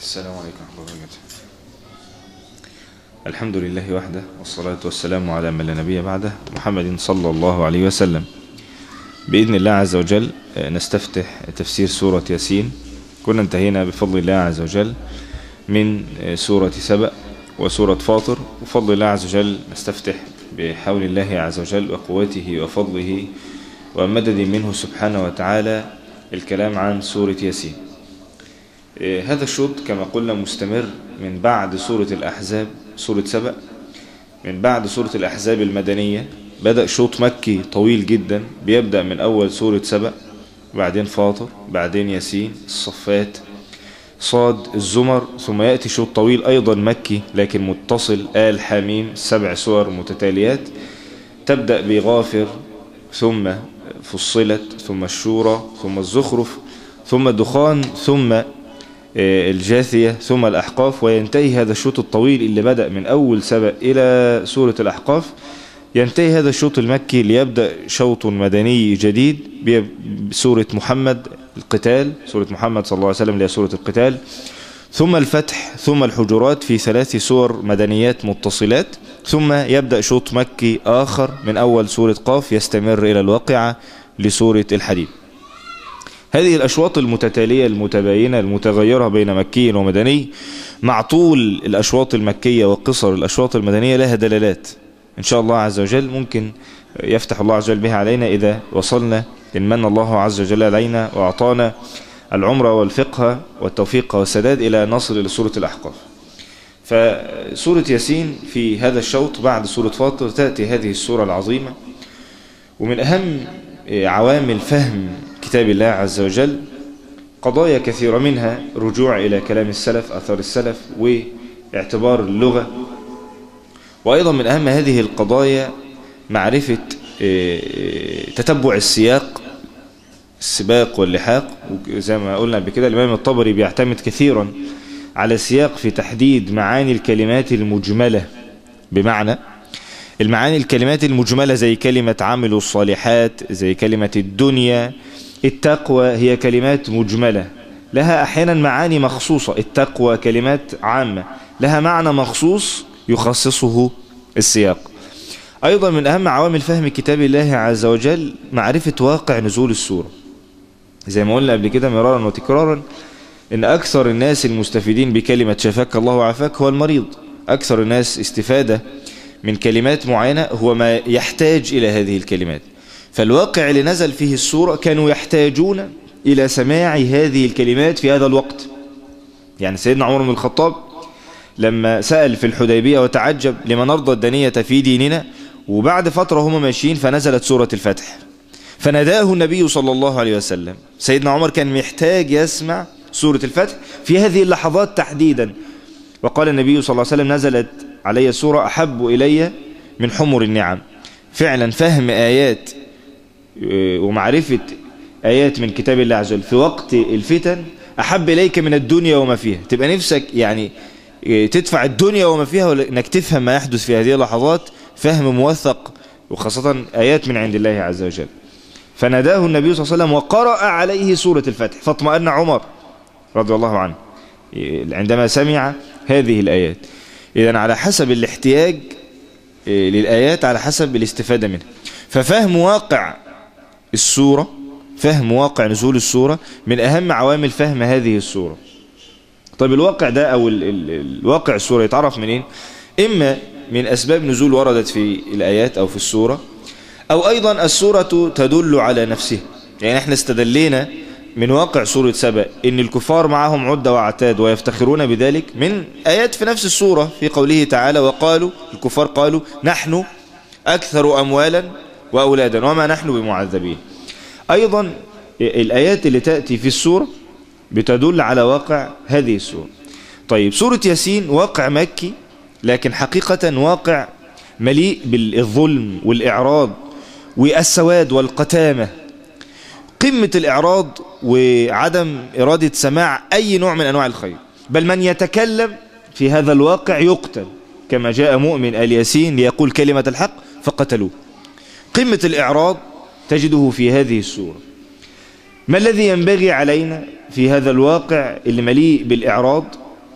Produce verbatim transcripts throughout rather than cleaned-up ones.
السلام عليكم ورحمة الله وبركاته. الحمد لله وحده، والصلاة والسلام على من لا نبي بعده، محمد صلى الله عليه وسلم. بإذن الله عز وجل نستفتح تفسير سورة ياسين. كنا انتهينا بفضل الله عز وجل من سورة سبأ وسورة فاطر، وفضل الله عز وجل نستفتح بحول الله عز وجل وقوته وفضله ومدد منه سبحانه وتعالى الكلام عن سورة ياسين. هذا الشوط كما قلنا مستمر من بعد سورة الأحزاب، سورة سبأ، من بعد سورة الأحزاب المدنية. بدأ شوط مكي طويل جدا بيبدأ من أول سورة سبأ، بعدين فاطر، بعدين ياسين، الصفات، صاد، الزمر، ثم يأتي شوط طويل أيضا مكي لكن متصل، آل حميم، سبع سور متتاليات. تبدأ بغافر، ثم فصلت، ثم الشورى، ثم الزخرف، ثم الدخان، ثم الجاثية، ثم الأحقاف. وينتهي هذا الشوط الطويل اللي بدأ من أول سبأ إلى سورة الأحقاف، ينتهي هذا الشوط المكي ليبدأ شوط مدني جديد بسورة محمد القتال، سورة محمد صلى الله عليه وسلم اللي هي سورة القتال، ثم الفتح، ثم الحجرات في ثلاث سور مدنيات متصلات، ثم يبدأ شوط مكي آخر من أول سورة قاف يستمر إلى الواقعة لسورة الحديد. هذه الأشواط المتتالية المتباينة المتغيرة بين مكي ومدني، مع طول الأشواط المكية وقصر الأشواط المدنية لها دلالات إن شاء الله عز وجل ممكن يفتح الله عز وجل بها علينا إذا وصلنا، إن من الله عز وجل علينا وأعطانا العمر والفقه والتوفيق والسداد إلى نصل لسورة الأحقاف. فسورة ياسين في هذا الشوط بعد سورة فاطر تأتي هذه السورة العظيمة، ومن أهم عوامل فهم كتاب الله عز وجل قضايا كثيرة، منها رجوع إلى كلام السلف، أثر السلف، واعتبار اللغة. وأيضا من أهم هذه القضايا معرفة تتبع السياق، السباق واللحاق. وزي ما قلنا بكده الإمام الطبري بيعتمد كثيرا على السياق في تحديد معاني الكلمات المجملة، بمعنى المعاني الكلمات المجملة زي كلمة عملوا الصالحات، زي كلمة الدنيا، التقوى، هي كلمات مجملة لها أحيانا معاني مخصوصة. التقوى كلمات عامة لها معنى مخصوص يخصصه السياق. أيضا من أهم عوامل فهم كتاب الله عز وجل معرفة واقع نزول السورة. زي ما قلنا قبل كده مرارا وتكرارا إن أكثر الناس المستفيدين بكلمة شفاك الله وعافاك هو المريض. أكثر الناس استفادة من كلمات معينة هو ما يحتاج إلى هذه الكلمات. فالواقع اللي نزل فيه السورة كانوا يحتاجون إلى سماع هذه الكلمات في هذا الوقت. يعني سيدنا عمر بن الخطاب لما سأل في الحديبية وتعجب لما نرضى الدنية في ديننا، وبعد فترة هم ماشيين فنزلت سورة الفتح، فناداه النبي صلى الله عليه وسلم. سيدنا عمر كان محتاج يسمع سورة الفتح في هذه اللحظات تحديدا، وقال النبي صلى الله عليه وسلم نزلت علي سورة أحب إلي من حمر النعم. فعلا فهم آيات ومعرفة آيات من كتاب الله عز وجل في وقت الفتن أحب إليك من الدنيا وما فيها. تبقى نفسك يعني تدفع الدنيا وما فيها وإنك تفهم ما يحدث في هذه اللحظات فهم موثق، وخاصة آيات من عند الله عز وجل. فناداه النبي صلى الله عليه وسلم وقرأ عليه سورة الفتح، فاطمأن عمر رضي الله عنه عندما سمع هذه الآيات. إذن على حسب الاحتياج للآيات على حسب الاستفادة منها. ففهم واقع السورة، فهم واقع نزول السورة من أهم عوامل فهم هذه السورة. طيب الواقع ده أو ال ال الواقع السورة يتعرف منين؟ إما من أسباب نزول وردت في الآيات أو في السورة، أو أيضا السورة تدل على نفسها. يعني احنا استدلينا من واقع سورة سبأ إن الكفار معهم عدة وعتاد ويفتخرون بذلك من آيات في نفس السورة، في قوله تعالى وقالوا، الكفار قالوا نحن أكثر أموالا وأولادا وما نحن بمعذبين. أيضا الآيات اللي تأتي في السورة بتدل على واقع هذه السورة. طيب سورة ياسين واقع مكي، لكن حقيقة واقع مليء بالظلم والإعراض والسواد والقتامة، قمة الإعراض وعدم إرادة سماع أي نوع من أنواع الخير، بل من يتكلم في هذا الواقع يقتل، كما جاء مؤمن آل ياسين ليقول كلمة الحق فقتلوه. قمة الإعراض تجده في هذه السورة. ما الذي ينبغي علينا في هذا الواقع اللي مليء بالإعراض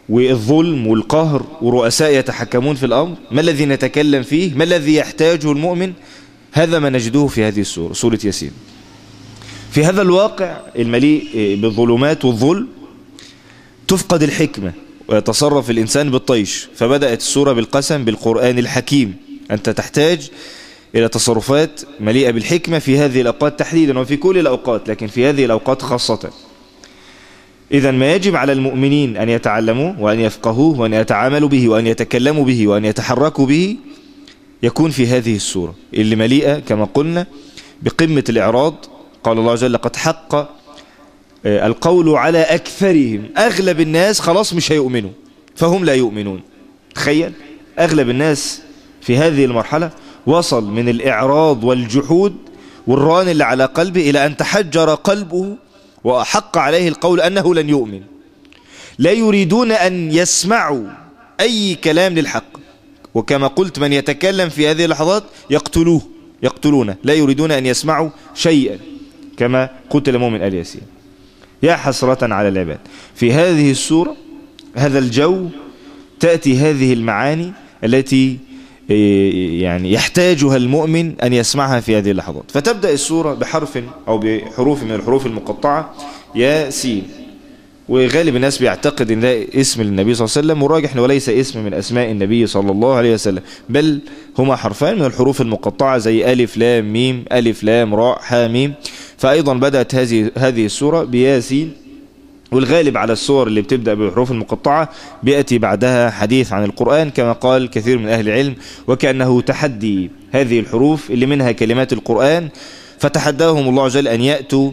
والظلم والقهر ورؤساء يتحكمون في الأمر. ما الذي نتكلم فيه؟ ما الذي يحتاجه المؤمن؟ هذا ما نجده في هذه السورة، سورة ياسين. في هذا الواقع المليء بالظلمات والظلم تفقد الحكمة ويتصرف الإنسان بالطيش، فبدأت السورة بالقسم بالقرآن الحكيم. أنت تحتاج إلى تصرفات مليئة بالحكمة في هذه الأوقات تحديدا، وفي كل الأوقات، لكن في هذه الأوقات خاصة. إذن ما يجب على المؤمنين أن يتعلموه وأن يفقهوه وأن يتعاملوا به وأن يتكلموا به وأن يتحركوا به يكون في هذه السورة اللي مليئة كما قلنا بقمة الإعراض. قال الله جل: قد حق القول على أكثرهم. أغلب الناس خلاص مش هيؤمنوا فهم لا يؤمنون. تخيل أغلب الناس في هذه المرحلة وصل من الإعراض والجحود والران اللي على قلبه إلى أن تحجر قلبه وأحق عليه القول أنه لن يؤمن. لا يريدون أن يسمعوا أي كلام للحق، وكما قلت من يتكلم في هذه اللحظات يقتلوه يقتلونه، لا يريدون أن يسمعوا شيئا كما قتل مؤمن آل ياسين. يا حسرة على العباد. في هذه السورة هذا الجو تأتي هذه المعاني التي يعني يحتاجها المؤمن أن يسمعها في هذه اللحظات. فتبدأ السورة بحرف أو بحروف من الحروف المقطعة ياسين، وغالب الناس بيعتقد ان ده اسم النبي صلى الله عليه وسلم، والراجح انه ليس اسم من اسماء النبي صلى الله عليه وسلم، بل هما حرفان من الحروف المقطعة زي ألف لام ميم، ألف لام راء حا ميم. فأيضا بدأت هذه هذه السورة بياسين، والغالب على السور اللي بتبدأ بالحروف المقطعة بيأتي بعدها حديث عن القرآن كما قال كثير من أهل العلم، وكأنه تحدي هذه الحروف اللي منها كلمات القرآن، فتحداهم الله جل أن يأتوا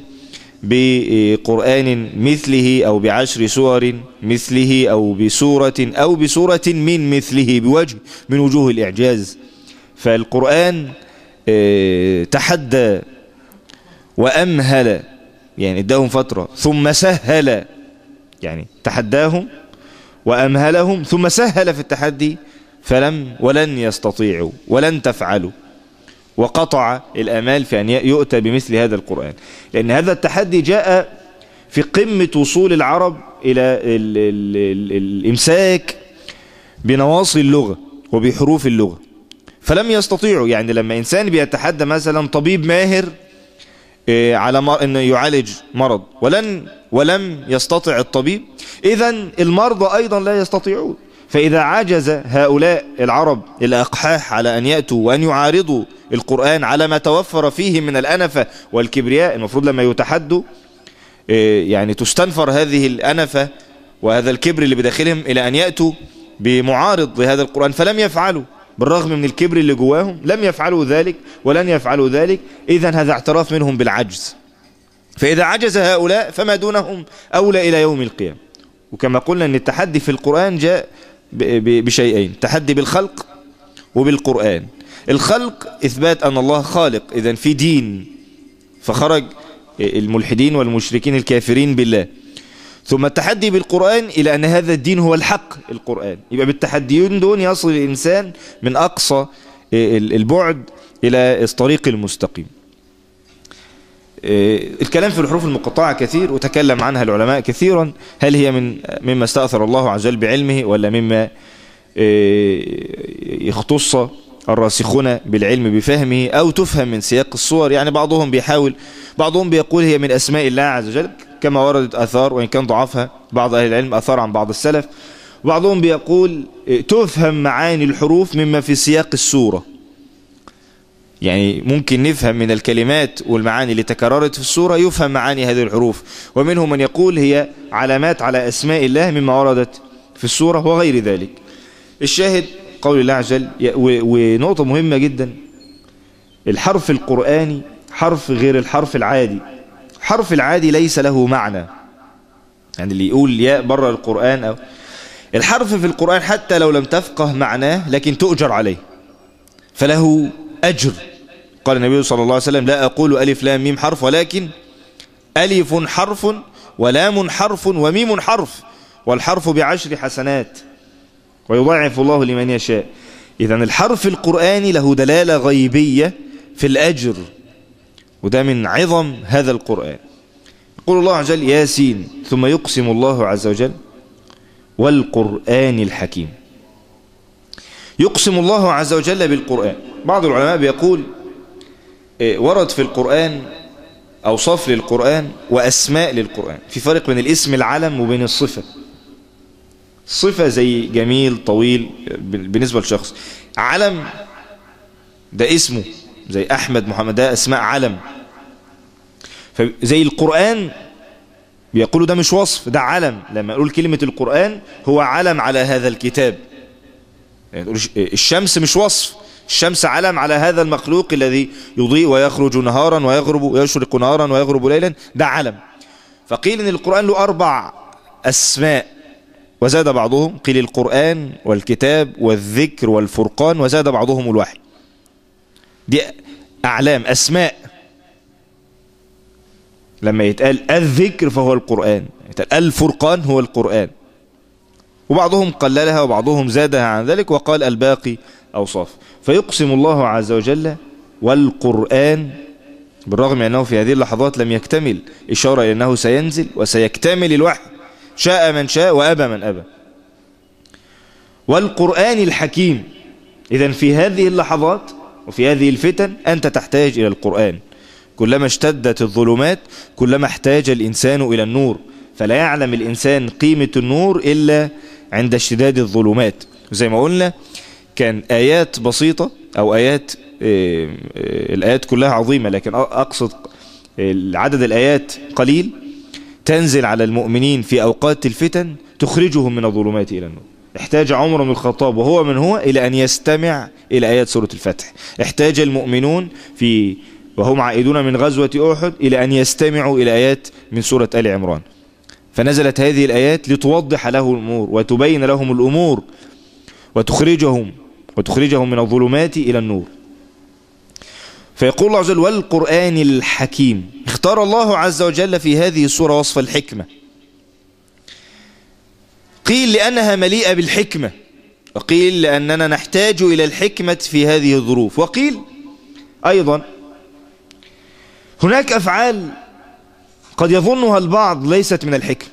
بقرآن مثله أو بعشر سور مثله أو بسورة أو بسورة من مثله بوجه من وجوه الإعجاز. فالقرآن تحدى وأمهل، يعني اداهم فترة ثم سهل، يعني تحداهم وأمهلهم ثم سهل في التحدي، فلم ولن يستطيعوا ولن تفعلوا، وقطع الأمال في أن يؤتى بمثل هذا القرآن، لأن هذا التحدي جاء في قمة وصول العرب إلى ال ال ال الإمساك بنواصي اللغة وبحروف اللغة، فلم يستطيعوا. يعني لما إنسان بيتحدى مثلا طبيب ماهر على أنه يعالج مرض ولن ولم يستطع الطبيب، إذن المرضى أيضا لا يستطيعون. فإذا عجز هؤلاء العرب الأقحاح على أن يأتوا وأن يعارضوا القرآن على ما توفر فيه من الأنفة والكبرياء، المفروض لما يتحدوا يعني تستنفر هذه الأنفة وهذا الكبر اللي بداخلهم إلى أن يأتوا بمعارض لهذا القرآن، فلم يفعلوا بالرغم من الكبر اللي جواهم، لم يفعلوا ذلك ولن يفعلوا ذلك. إذن هذا اعتراف منهم بالعجز. فإذا عجز هؤلاء فما دونهم أولى إلى يوم القيامة. وكما قلنا أن التحدي في القرآن جاء بشيئين: تحدي بالخلق وبالقرآن. الخلق إثبات أن الله خالق، إذن في دين، فخرج الملحدين والمشركين الكافرين بالله. ثم التحدي بالقرآن إلى أن هذا الدين هو الحق القرآن. يبقى بالتحديين دون يصل الإنسان من أقصى البعد إلى الطريق المستقيم. الكلام في الحروف المقطعة كثير وتكلم عنها العلماء كثيرا، هل هي من مما استأثر الله عز وجل بعلمه ولا مما يختص الراسخون بالعلم بفهمه أو تفهم من سياق الصور. يعني بعضهم بيحاول بعضهم بيقول هي من أسماء الله عز وجل كما وردت آثار، وإن كان ضعفها بعض أهل العلم آثار عن بعض السلف. بعضهم بيقول تفهم معاني الحروف مما في سياق السورة، يعني ممكن نفهم من الكلمات والمعاني اللي تكررت في السورة يفهم معاني هذه الحروف. ومنهم من يقول هي علامات على أسماء الله مما وردت في السورة وغير ذلك. الشاهد قول الله عز وجل. ونقطة مهمة جدا: الحرف القرآني حرف غير الحرف العادي. الحرف العادي ليس له معنى، يعني اللي يقول ياء بره القرآن أو الحرف في القرآن حتى لو لم تفقه معناه لكن تؤجر عليه فله أجر. قال النبي صلى الله عليه وسلم: لا أقول ألف لام ميم حرف، ولكن ألف حرف ولام حرف وميم حرف، والحرف بعشر حسنات ويضاعف الله لمن يشاء. إذن الحرف القرآني له دلالة غيبية في الأجر، وده من عظم هذا القرآن. يقول الله عز وجل: ياسين، ثم يقسم الله عز وجل والقرآن الحكيم. يقسم الله عز وجل بالقرآن. بعض العلماء بيقول ورد في القرآن أوصاف للقرآن وأسماء للقرآن. في فرق بين الاسم العلم وبين الصفة. الصفة زي جميل طويل بالنسبة للشخص، علم ده اسمه زي أحمد محمد، ده أسماء علم. زي القرآن بيقولوا ده مش وصف، ده علم. لما يقول كلمة القرآن هو علم على هذا الكتاب. يعني الشمس مش وصف، الشمس علم على هذا المخلوق الذي يضيء ويخرج نهارا ويغرب ويشرق نهارا ويغرب ليلا، ده علم. فقيل ان القرآن له أربع أسماء، وزاد بعضهم، قيل القرآن والكتاب والذكر والفرقان، وزاد بعضهم الوحي. دي أعلام أسماء. لما يتقال الذكر فهو القرآن، يتقال الفرقان هو القرآن. وبعضهم قللها وبعضهم زادها عن ذلك وقال الباقي أوصاف. فيقسم الله عز وجل والقرآن، بالرغم أنه في هذه اللحظات لم يكتمل، إشارة إلى أنه سينزل وسيكتمل الوحي، شاء من شاء وأبى من أبى. والقرآن الحكيم. إذن في هذه اللحظات وفي هذه الفتن أنت تحتاج إلى القرآن. كلما اشتدت الظلمات كلما احتاج الإنسان إلى النور، فلا يعلم الإنسان قيمة النور إلا عند اشتداد الظلمات. زي ما قلنا كان آيات بسيطة أو آيات آه آه الآيات كلها عظيمة، لكن أقصد عدد الآيات قليل، تنزل على المؤمنين في أوقات الفتن تخرجهم من الظلمات إلى النور. احتاج عمر بن الخطاب وهو من هو إلى أن يستمع إلى آيات سورة الفتح. احتاج المؤمنون في وهم عائدون من غزوة أحد إلى أن يستمعوا إلى آيات من سورة آل عمران. فنزلت هذه الآيات لتوضح له الأمور وتبين لهم الأمور وتخرجهم وتخرجهم من الظلمات إلى النور. فيقول الله عز وجل والقرآن الحكيم. اختار الله عز وجل في هذه السورة وصف الحكمة. قيل لأنها مليئة بالحكمة، وقيل لأننا نحتاج إلى الحكمة في هذه الظروف، وقيل أيضا هناك أفعال قد يظنها البعض ليست من الحكمة.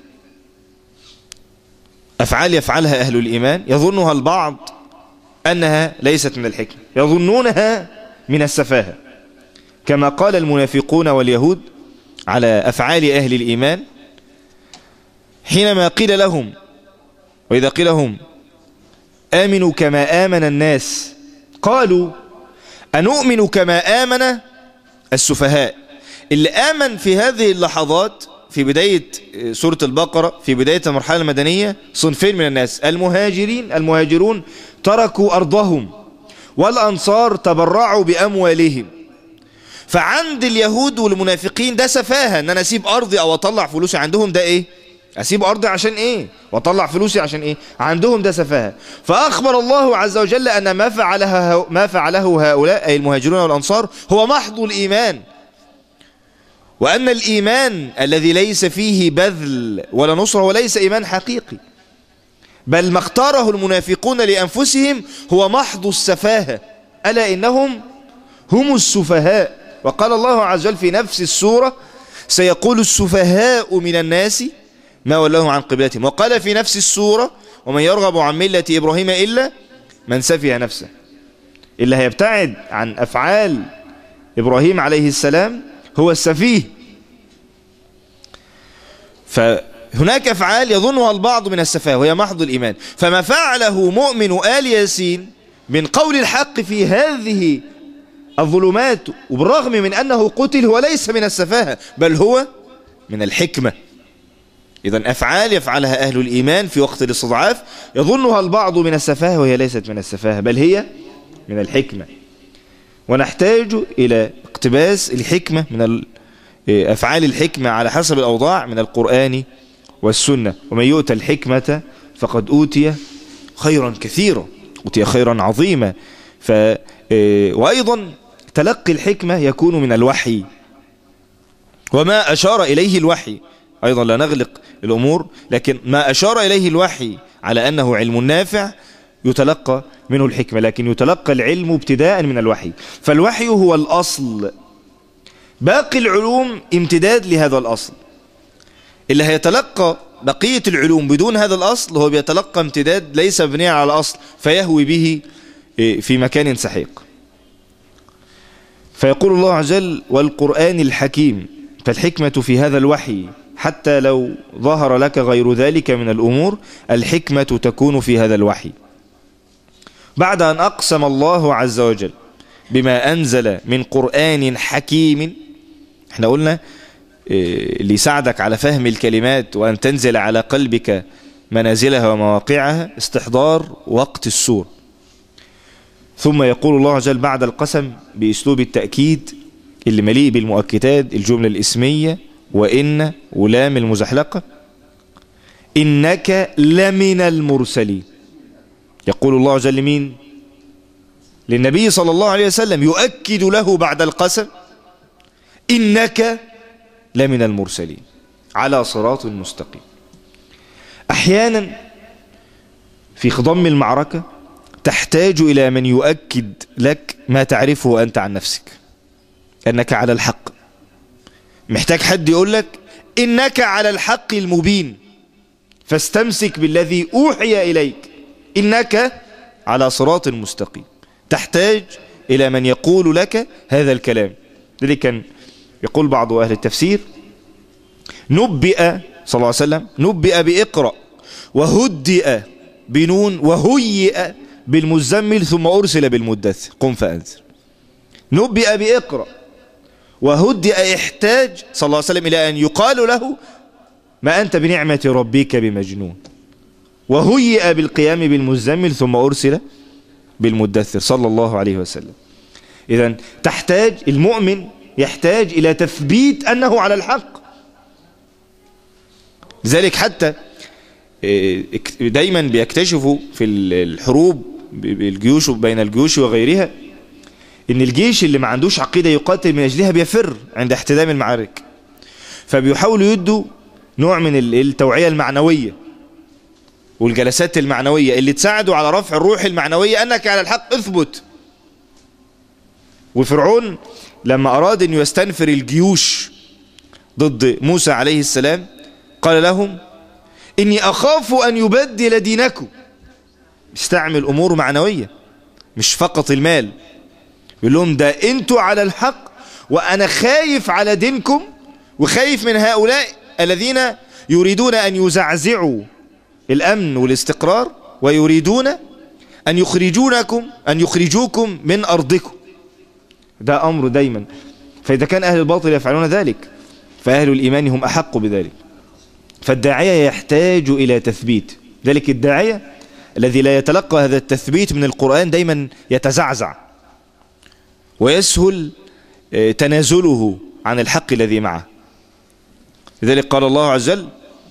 أفعال يفعلها أهل الإيمان يظنها البعض أنها ليست من الحكمة، يظنونها من السفاهة، كما قال المنافقون واليهود على أفعال أهل الإيمان حينما قيل لهم، وإذا قيل لهم آمنوا كما آمن الناس قالوا أنؤمن كما آمن السفهاء. اللي آمن في هذه اللحظات في بداية سورة البقرة في بداية المرحلة المدنية صنفين من الناس، المهاجرين المهاجرون تركوا أرضهم، والأنصار تبرعوا بأموالهم. فعند اليهود والمنافقين ده سفاهة، ان انا اسيب ارضي او اطلع فلوسي. عندهم ده ايه؟ اسيب ارضي عشان ايه واطلع فلوسي عشان ايه؟ عندهم ده سفاهة. فاخبر الله عز وجل ان ما فعلها ما فعله هؤلاء اي المهاجرون والانصار هو محض الايمان، وان الايمان الذي ليس فيه بذل ولا نصر وليس ايمان حقيقي، بل ما اختاره المنافقون لانفسهم هو محض السفاهة، الا انهم هم السفهاء. وقال الله عز وجل في نفس السورة سيقول السفهاء من الناس ما ولاهم عن قبلتهم. وقال في نفس السورة ومن يرغب عن ملة إبراهيم إلا من سفه نفسه. اللي هيبتعد عن أفعال إبراهيم عليه السلام هو السفيه. فهناك أفعال يظنها البعض من السفاه وهي محض الإيمان. فما فعله مؤمن آل ياسين من قول الحق في هذه الظلمات وبالرغم من أنه قتل هو ليس من السفاهة بل هو من الحكمة. إذن أفعال يفعلها أهل الإيمان في وقت الاستضعاف يظنها البعض من السفاهة وهي ليست من السفاهة بل هي من الحكمة. ونحتاج إلى اقتباس الحكمة من أفعال الحكمة على حسب الأوضاع من القرآن والسنة. ومن يؤتى الحكمة فقد أوتي خيرا كثيرا، أوتي خيرا عظيما. ف وأيضا تلقي الحكمة يكون من الوحي وما أشار إليه الوحي. أيضا لا نغلق الأمور، لكن ما أشار إليه الوحي على أنه علم نافع يتلقى منه الحكمة، لكن يتلقى العلم ابتداء من الوحي. فالوحي هو الأصل، باقي العلوم امتداد لهذا الأصل. اللي هيتلقى بقية العلوم بدون هذا الأصل هو بيتلقى امتداد ليس مبنيا على أصل فيهوي به في مكان سحيق. فيقول الله عز وجل والقرآن الحكيم، فالحكمة في هذا الوحي حتى لو ظهر لك غير ذلك من الأمور الحكمة تكون في هذا الوحي. بعد أن أقسم الله عز وجل بما أنزل من قرآن حكيم، احنا قلنا اللي يساعدك على فهم الكلمات وأن تنزل على قلبك منازلها ومواقعها استحضار وقت السورة. ثم يقول الله عز وجل بعد القسم بأسلوب التأكيد اللي مليء بالمؤكدات، الجملة الإسمية وإن ولام المزحلقة، إنك لمن المرسلين. يقول الله عز وجل مين؟ للنبي صلى الله عليه وسلم، يؤكد له بعد القسم إنك لمن المرسلين على صراط مستقيم. أحيانا في خضم المعركة تحتاج إلى من يؤكد لك ما تعرفه أنت عن نفسك، أنك على الحق. محتاج حد يقول لك إنك على الحق المبين، فاستمسك بالذي أوحي إليك إنك على صراط مستقيم. تحتاج إلى من يقول لك هذا الكلام. لذلك كان يقول بعض أهل التفسير نبئ صلى الله عليه وسلم، نبئ بإقرأ وهدئ بنون وهيئ بالمزمل ثم أرسل بالمدثر قم فأنذر. نبئ بإقرأ وهدئ، احتاج صلى الله عليه وسلم إلى أن يقال له ما أنت بنعمة ربك بمجنون. وهيئ بالقيام بالمزمل ثم أرسل بالمدثر صلى الله عليه وسلم. إذن تحتاج المؤمن يحتاج إلى تثبيت أنه على الحق. لذلك حتى دايما بيكتشفوا في الحروب بالجيوش بين الجيوش وغيرها ان الجيش اللي ما عندوش عقيدة يقاتل من اجلها بيفر عند احتدام المعارك، فبيحاولوا يدوا نوع من التوعية المعنوية والجلسات المعنوية اللي تساعدوا على رفع الروح المعنوية انك على الحق اثبت. وفرعون لما اراد ان يستنفر الجيوش ضد موسى عليه السلام قال لهم إني أخاف أن يبدل دينكم. استعمل أمور معنوية مش فقط المال. يقول لهم ده أنتوا على الحق وأنا خايف على دينكم وخايف من هؤلاء الذين يريدون أن يزعزعوا الأمن والاستقرار ويريدون أن يخرجونكم أن يخرجوكم من أرضكم. ده أمر دايما. فإذا كان أهل الباطل يفعلون ذلك فأهل الإيمان هم أحق بذلك. فالداعية يحتاج إلى تثبيت. ذلك الداعية الذي لا يتلقى هذا التثبيت من القرآن دايما يتزعزع ويسهل تنازله عن الحق الذي معه. لذلك قال الله عز وجل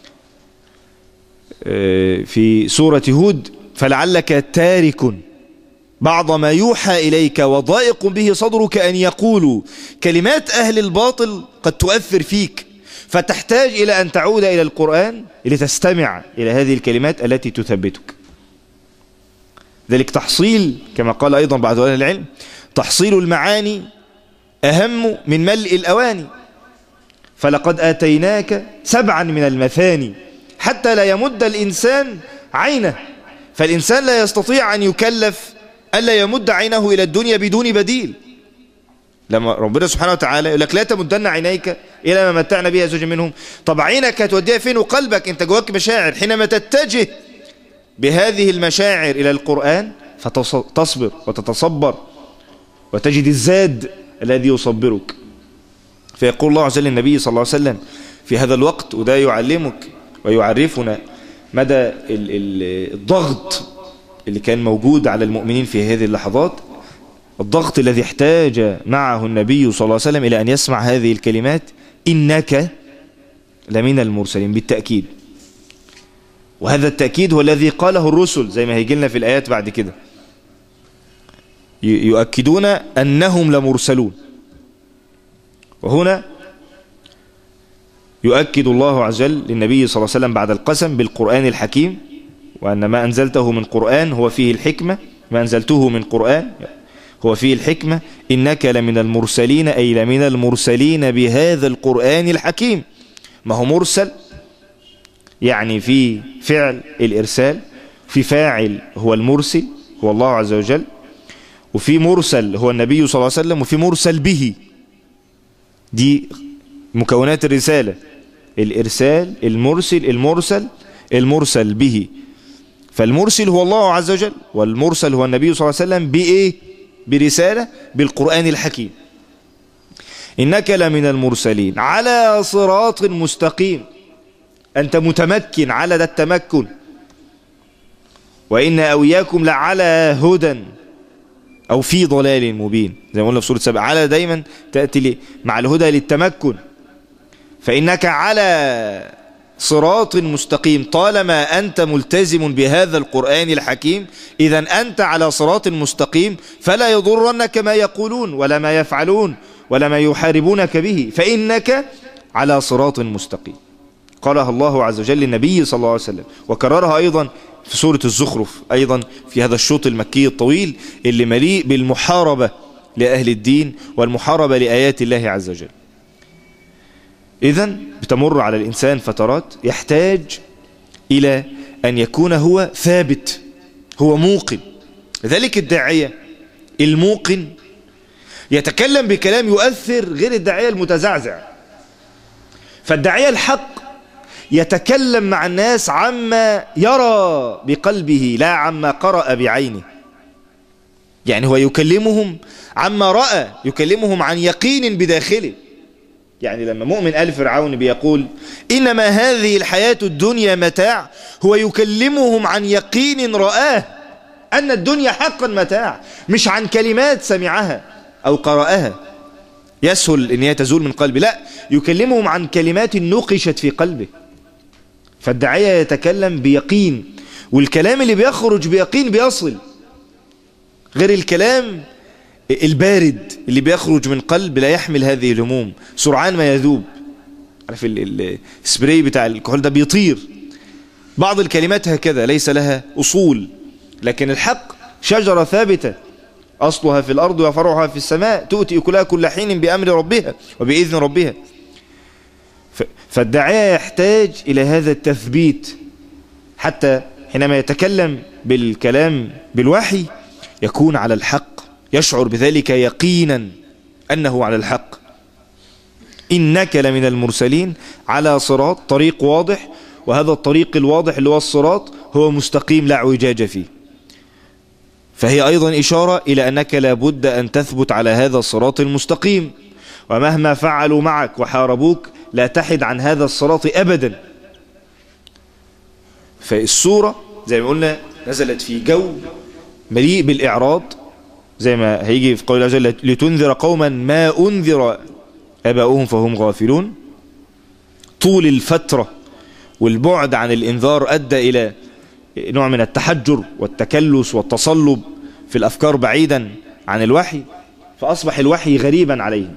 في سورة هود فلعلك تارك بعض ما يوحى إليك وضائق به صدرك أن يقولوا. كلمات أهل الباطل قد تؤثر فيك فتحتاج إلى أن تعود إلى القرآن لتستمع إلى هذه الكلمات التي تثبتك. ذلك تحصيل كما قال أيضا بعض أهل العلم تحصيل المعاني أهم من ملء الأواني. فلقد آتيناك سبعا من المثاني حتى لا يمد الإنسان عينه. فالإنسان لا يستطيع أن يكلف ألا يمد عينه إلى الدنيا بدون بديل. لما ربنا سبحانه وتعالى يقول لك لا تمدن عينيك إلى ما متعنا به أزواجا منهم. طب عينك هتوديها فين وقلبك؟ أنت جواك مشاعر. حينما تتجه بهذه المشاعر إلى القرآن فتصبر وتتصبر وتجد الزاد الذي يصبرك. فيقول الله عز وجل للنبي صلى الله عليه وسلم في هذا الوقت، وده يعلمك ويعرفنا مدى الضغط اللي كان موجود على المؤمنين في هذه اللحظات، الضغط الذي احتاج معه النبي صلى الله عليه وسلم إلى أن يسمع هذه الكلمات إنك لمن المرسلين بالتأكيد. وهذا التأكيد هو الذي قاله الرسل زي ما هيجي لنا في الآيات بعد كده، يؤكدون أنهم لمرسلون. وهنا يؤكد الله عز وجل للنبي صلى الله عليه وسلم بعد القسم بالقرآن الحكيم، وأن ما أنزلته من قرآن هو فيه الحكمة، ما أنزلته من قرآن هو فيه الحكمة، إنك لمن المرسلين أي لمن المرسلين بهذا القرآن الحكيم. ما هو مرسل يعني في فعل الإرسال، في فاعل هو المرسل هو الله عز وجل، وفي مرسل هو النبي صلى الله عليه وسلم، وفي مرسل به. دي مكونات الرسالة: الإرسال، المرسل، المرسل، المرسل به. فالمرسل هو الله عز وجل، والمرسل هو النبي صلى الله عليه وسلم بإيه؟ برسالة، بالقرآن الحكيم. إنك لمن المرسلين على صراط مستقيم. أنت متمكن، على ده التمكن. وإن أوياكم لعلى هدى أو في ضلال مبين، زي ما قلنا في سورة سبع. على دايما تأتي مع الهدى للتمكن. فإنك على صراط مستقيم، طالما أنت ملتزم بهذا القرآن الحكيم إذن أنت على صراط مستقيم، فلا يضرنك ما يقولون ولا ما يفعلون ولا ما يحاربونك به، فإنك على صراط مستقيم. قالها الله عز وجل للنبي صلى الله عليه وسلم، وكررها أيضا في سورة الزخرف، أيضا في هذا الشوط المكي الطويل اللي مليء بالمحاربة لأهل الدين والمحاربة لآيات الله عز وجل. إذن بتمر على الإنسان فترات يحتاج إلى أن يكون هو ثابت، هو موقن. لذلك الداعية الموقن يتكلم بكلام يؤثر غير الداعية المتزعزع. فالداعية الحق يتكلم مع الناس عما يرى بقلبه لا عما قرأ بعينه. يعني هو يكلمهم عما رأى، يكلمهم عن يقين بداخله. يعني لما مؤمن آل فرعون بيقول إنما هذه الحياة الدنيا متاع، هو يكلمهم عن يقين رآه أن الدنيا حقا متاع، مش عن كلمات سمعها أو قرأها يسهل أن هي تزول من قلبه، لا، يكلمهم عن كلمات نقشت في قلبه. فالداعية يتكلم بيقين، والكلام اللي بيخرج بيقين بيصل، غير الكلام البارد اللي بيخرج من قلب لا يحمل هذه الهموم، سرعان ما يذوب. عارف السبراي بتاع الكحول ده بيطير. بعض الكلمات هكذا ليس لها أصول، لكن الحق شجرة ثابتة أصلها في الأرض وفرعها في السماء، تؤتي أكلها كل حين بأمر ربها وبإذن ربها. فالداعية يحتاج إلى هذا التثبيت، حتى حينما يتكلم بالكلام بالوحي يكون على الحق، يشعر بذلك يقينا أنه على الحق. إنك لمن المرسلين على صراط، طريق واضح، وهذا الطريق الواضح اللي هو الصراط هو مستقيم لا اعوجاج فيه. فهي أيضا إشارة إلى أنك لابد أن تثبت على هذا الصراط المستقيم، ومهما فعلوا معك وحاربوك لا تحد عن هذا الصراط أبدا. فالسورة زي ما قلنا نزلت في جو مليء بالإعراض، زي ما هيجي في قول الله عز وجل لتنذر قوما ما أنذر آباؤهم فهم غافلون. طول الفترة والبعد عن الإنذار أدى إلى نوع من التحجر والتكلس والتصلب في الأفكار بعيدا عن الوحي، فأصبح الوحي غريبا عليهم.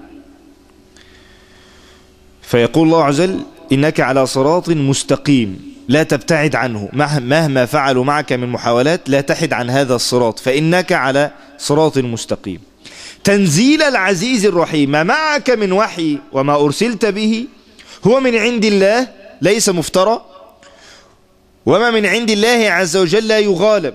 فيقول الله عز وجل إنك على صراط مستقيم، لا تبتعد عنه مهما فعلوا معك من محاولات، لا تحد عن هذا الصراط، فإنك على صراط مستقيم. تنزيل العزيز الرحيم، ما معك من وحي وما أرسلت به هو من عند الله ليس مفترى، وما من عند الله عز وجل لا يغالب.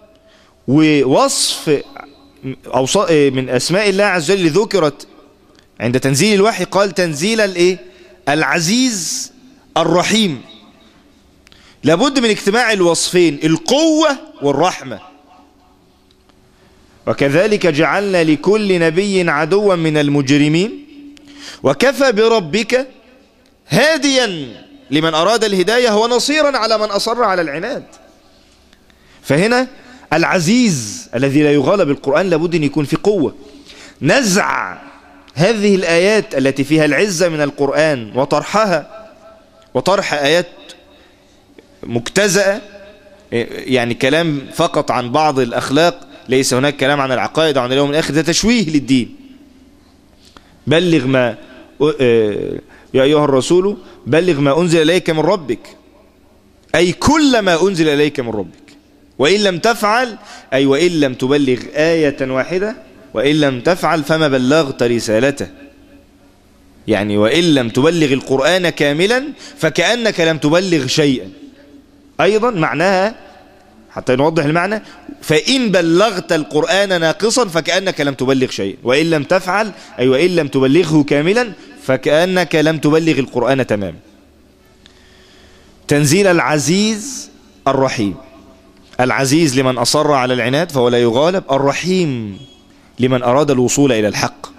ووصف من أسماء الله عز وجل ذكرت عند تنزيل الوحي، قال تنزيل الايه العزيز الرحيم. لابد من اجتماع الوصفين، القوة والرحمة. وكذلك جعلنا لكل نبي عدوا من المجرمين وكفى بربك هاديا لمن أراد الهداية ونصيرا على من أصر على العناد. فهنا العزيز الذي لا يغالب القرآن لابد أن يكون في قوة. نزع هذه الآيات التي فيها العزة من القرآن وطرحها، وطرح آيات مجتزأة، يعني كلام فقط عن بعض الأخلاق، ليس هناك كلام عن العقائد وعن اليوم الآخر، ده تشويه للدين. بلغ ما يا أيها الرسول بلغ ما أنزل إليك من ربك، أي كل ما أنزل إليك من ربك، وإن لم تفعل أي وإن لم تبلغ آية واحدة، وإن لم تفعل فما بلغت رسالته. يعني وإن لم تبلغ القرآن كاملا فكأنك لم تبلغ شيئا. أيضا معناها حتى نوضح المعنى، فإن بلغت القرآن ناقصا فكأنك لم تبلغ شيئا، وإن لم تفعل أي وإن لم تبلغه كاملا فكأنك لم تبلغ القرآن تماما. تنزيل العزيز الرحيم. العزيز لمن أصر على العناد فهو لا يغالب، الرحيم لمن أراد الوصول إلى الحق.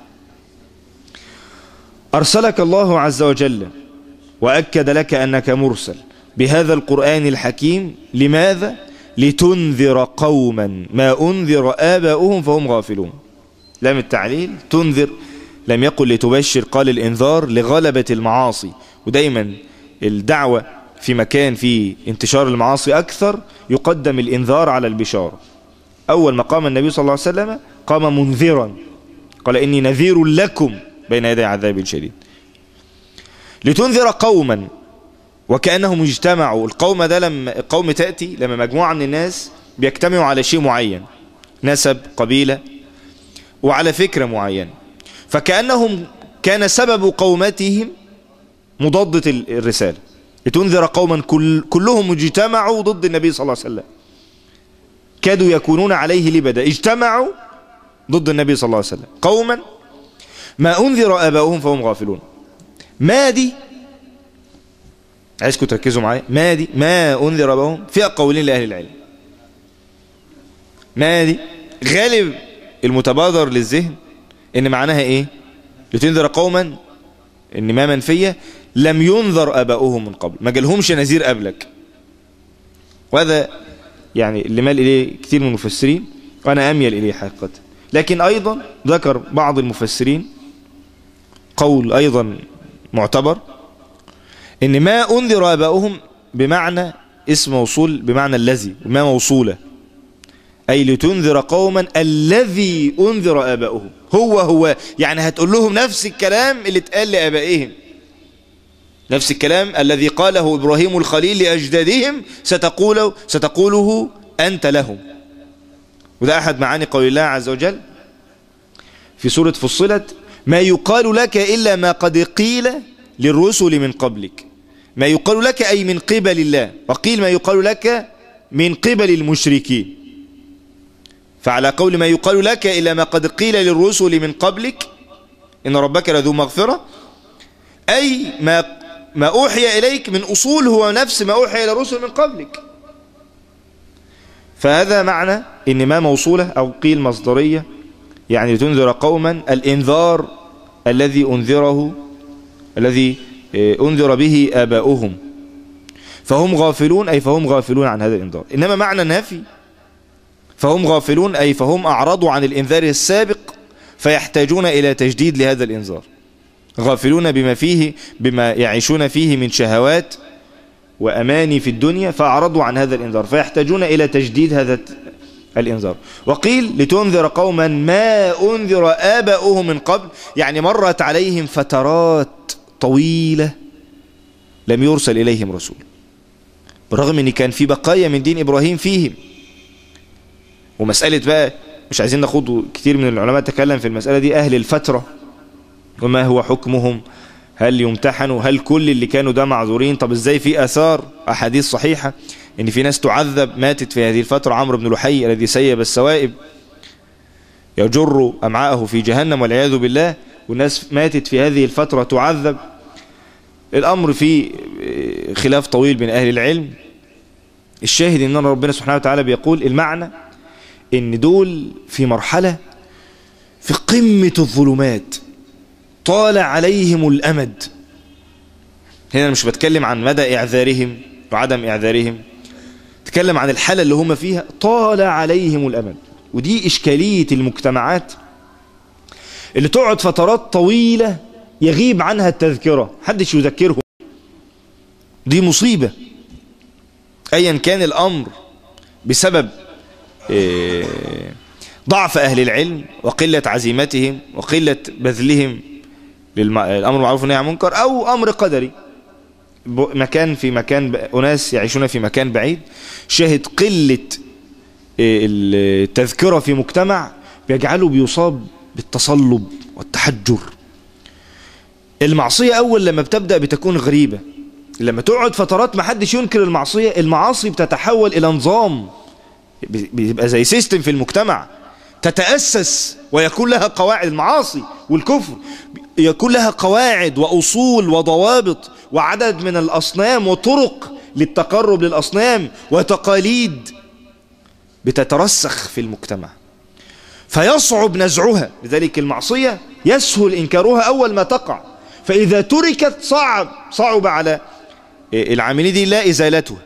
أرسلك الله عز وجل وأكد لك أنك مرسل بهذا القرآن الحكيم. لماذا؟ لتنذر قوما ما أنذر آباؤهم فهم غافلون. لام التعليل تنذر، لم يقل لتبشر، قال الإنذار لغلبة المعاصي. ودايما الدعوة في مكان فيه انتشار المعاصي أكثر يقدم الإنذار على البشارة. أول ما قام النبي صلى الله عليه وسلم قام منذرا، قال إني نذير لكم بين يدي عذاب شديد. لتنذر قوما، وكأنهم اجتمعوا. القوم ده لما القوم تأتي لما مجموعة من الناس بيجتمعوا على شيء معين، نسب، قبيلة، وعلى فكرة معينة، فكأنهم كان سبب قومتهم مضادة الرسالة. لتنذر قوما كل كلهم اجتمعوا ضد النبي صلى الله عليه وسلم، كادوا يكونون عليه لبدا، اجتمعوا ضد النبي صلى الله عليه وسلم. قوما ما أنذر آباؤهم فهم غافلون. ما دي عايزكم تركزوا معايا، ما دي ما أنذر آباؤهم فيها قولين لأهل العلم. ما دي غالب المتبادر للذهن ان معناها ايه؟ لتنذر قوما ان ما منفية لم ينذر آباؤهم من قبل، ما جالهمش نذير قبلك. وهذا يعني اللي مال إليه كثير من المفسرين وأنا أميل إليه حقيقة. لكن أيضا ذكر بعض المفسرين قول أيضا معتبر، إن ما أنذر آباؤهم بمعنى اسم موصول بمعنى الذي، ما موصولة، أي لتنذر قوما الذي أنذر آباؤهم. هو هو يعني هتقول لهم نفس الكلام اللي اتقال لآبائهم، نفس الكلام الذي قاله إبراهيم الخليل لأجدادهم ستقوله, ستقوله أنت لهم. وده أحد معاني قول الله عز وجل في سورة فصلت: ما يقال لك إلا ما قد قيل للرسل من قبلك. ما يقال لك أي من قبل الله، وقيل ما يقال لك من قبل المشركين. فعلى قول ما يقال لك إلا ما قد قيل للرسل من قبلك إن ربك لذو مغفرة، أي ما ما أوحي إليك من أصول هو نفس ما أوحي إلى الرسل من قبلك. فهذا معنى إن ما موصولة أو قيل مصدرية، يعني لتنذر قوما الإنذار الذي أنذره الذي أنذر به آباؤهم فهم غافلون، أي فهم غافلون عن هذا الإنذار. إنما معنى نافي فهم غافلون أي فهم أعرضوا عن الإنذار السابق فيحتاجون إلى تجديد لهذا الإنذار، غافلون بما فيه بما يعيشون فيه من شهوات وأماني في الدنيا فأعرضوا عن هذا الإنذار فيحتاجون إلى تجديد هذا الإنذار. وقيل لتنذر قوما ما أنذر آباؤهم من قبل، يعني مرت عليهم فترات طويلة لم يرسل إليهم رسول، بالرغم أن كان في بقايا من دين إبراهيم فيهم. ومسألة بقى مش عايزين نخوض، كتير من العلماء تكلم في المسألة دي، أهل الفترة وما هو حكمهم، هل يمتحنوا، هل كل اللي كانوا ده معذورين؟ طب ازاي في آثار أحاديث صحيحة ان في ناس تعذب ماتت في هذه الفترة، عمرو بن لحي الذي سيب السوائب يجر أمعاءه في جهنم والعياذ بالله، والناس ماتت في هذه الفترة تعذب. الأمر فيه خلاف طويل بين أهل العلم. الشاهد ان ربنا سبحانه وتعالى بيقول المعنى ان دول في مرحلة في قمة الظلمات طال عليهم الأمد. هنا مش بتكلم عن مدى إعذارهم وعدم إعذارهم، تكلم عن الحالة اللي هم فيها، طال عليهم الأمد. ودي إشكالية المجتمعات اللي تقعد فترات طويلة يغيب عنها التذكرة، محدش يذكرهم. دي مصيبة أيا كان الأمر، بسبب ضعف أهل العلم وقلة عزيمتهم وقلة بذلهم للأمر معروف والنهي عن المنكر، أو أمر قدري، مكان في مكان، أناس يعيشون في مكان بعيد. شاهد قلة التذكرة في مجتمع بيجعله بيصاب بالتصلب والتحجر. المعصية أول لما بتبدأ بتكون غريبة، لما تقعد فترات ما حدش ينكر المعصية، المعاصي بتتحول إلى نظام، بيبقى زي سيستم في المجتمع، تتأسس ويكون لها قواعد. المعاصي والكفر يكون لها قواعد وأصول وضوابط وعدد من الأصنام وطرق للتقرب للأصنام وتقاليد بتترسخ في المجتمع، فيصعب نزعها. لذلك المعصية يسهل إنكارها أول ما تقع، فإذا تركت صعب صعب على العاملين دي لا إزالتها.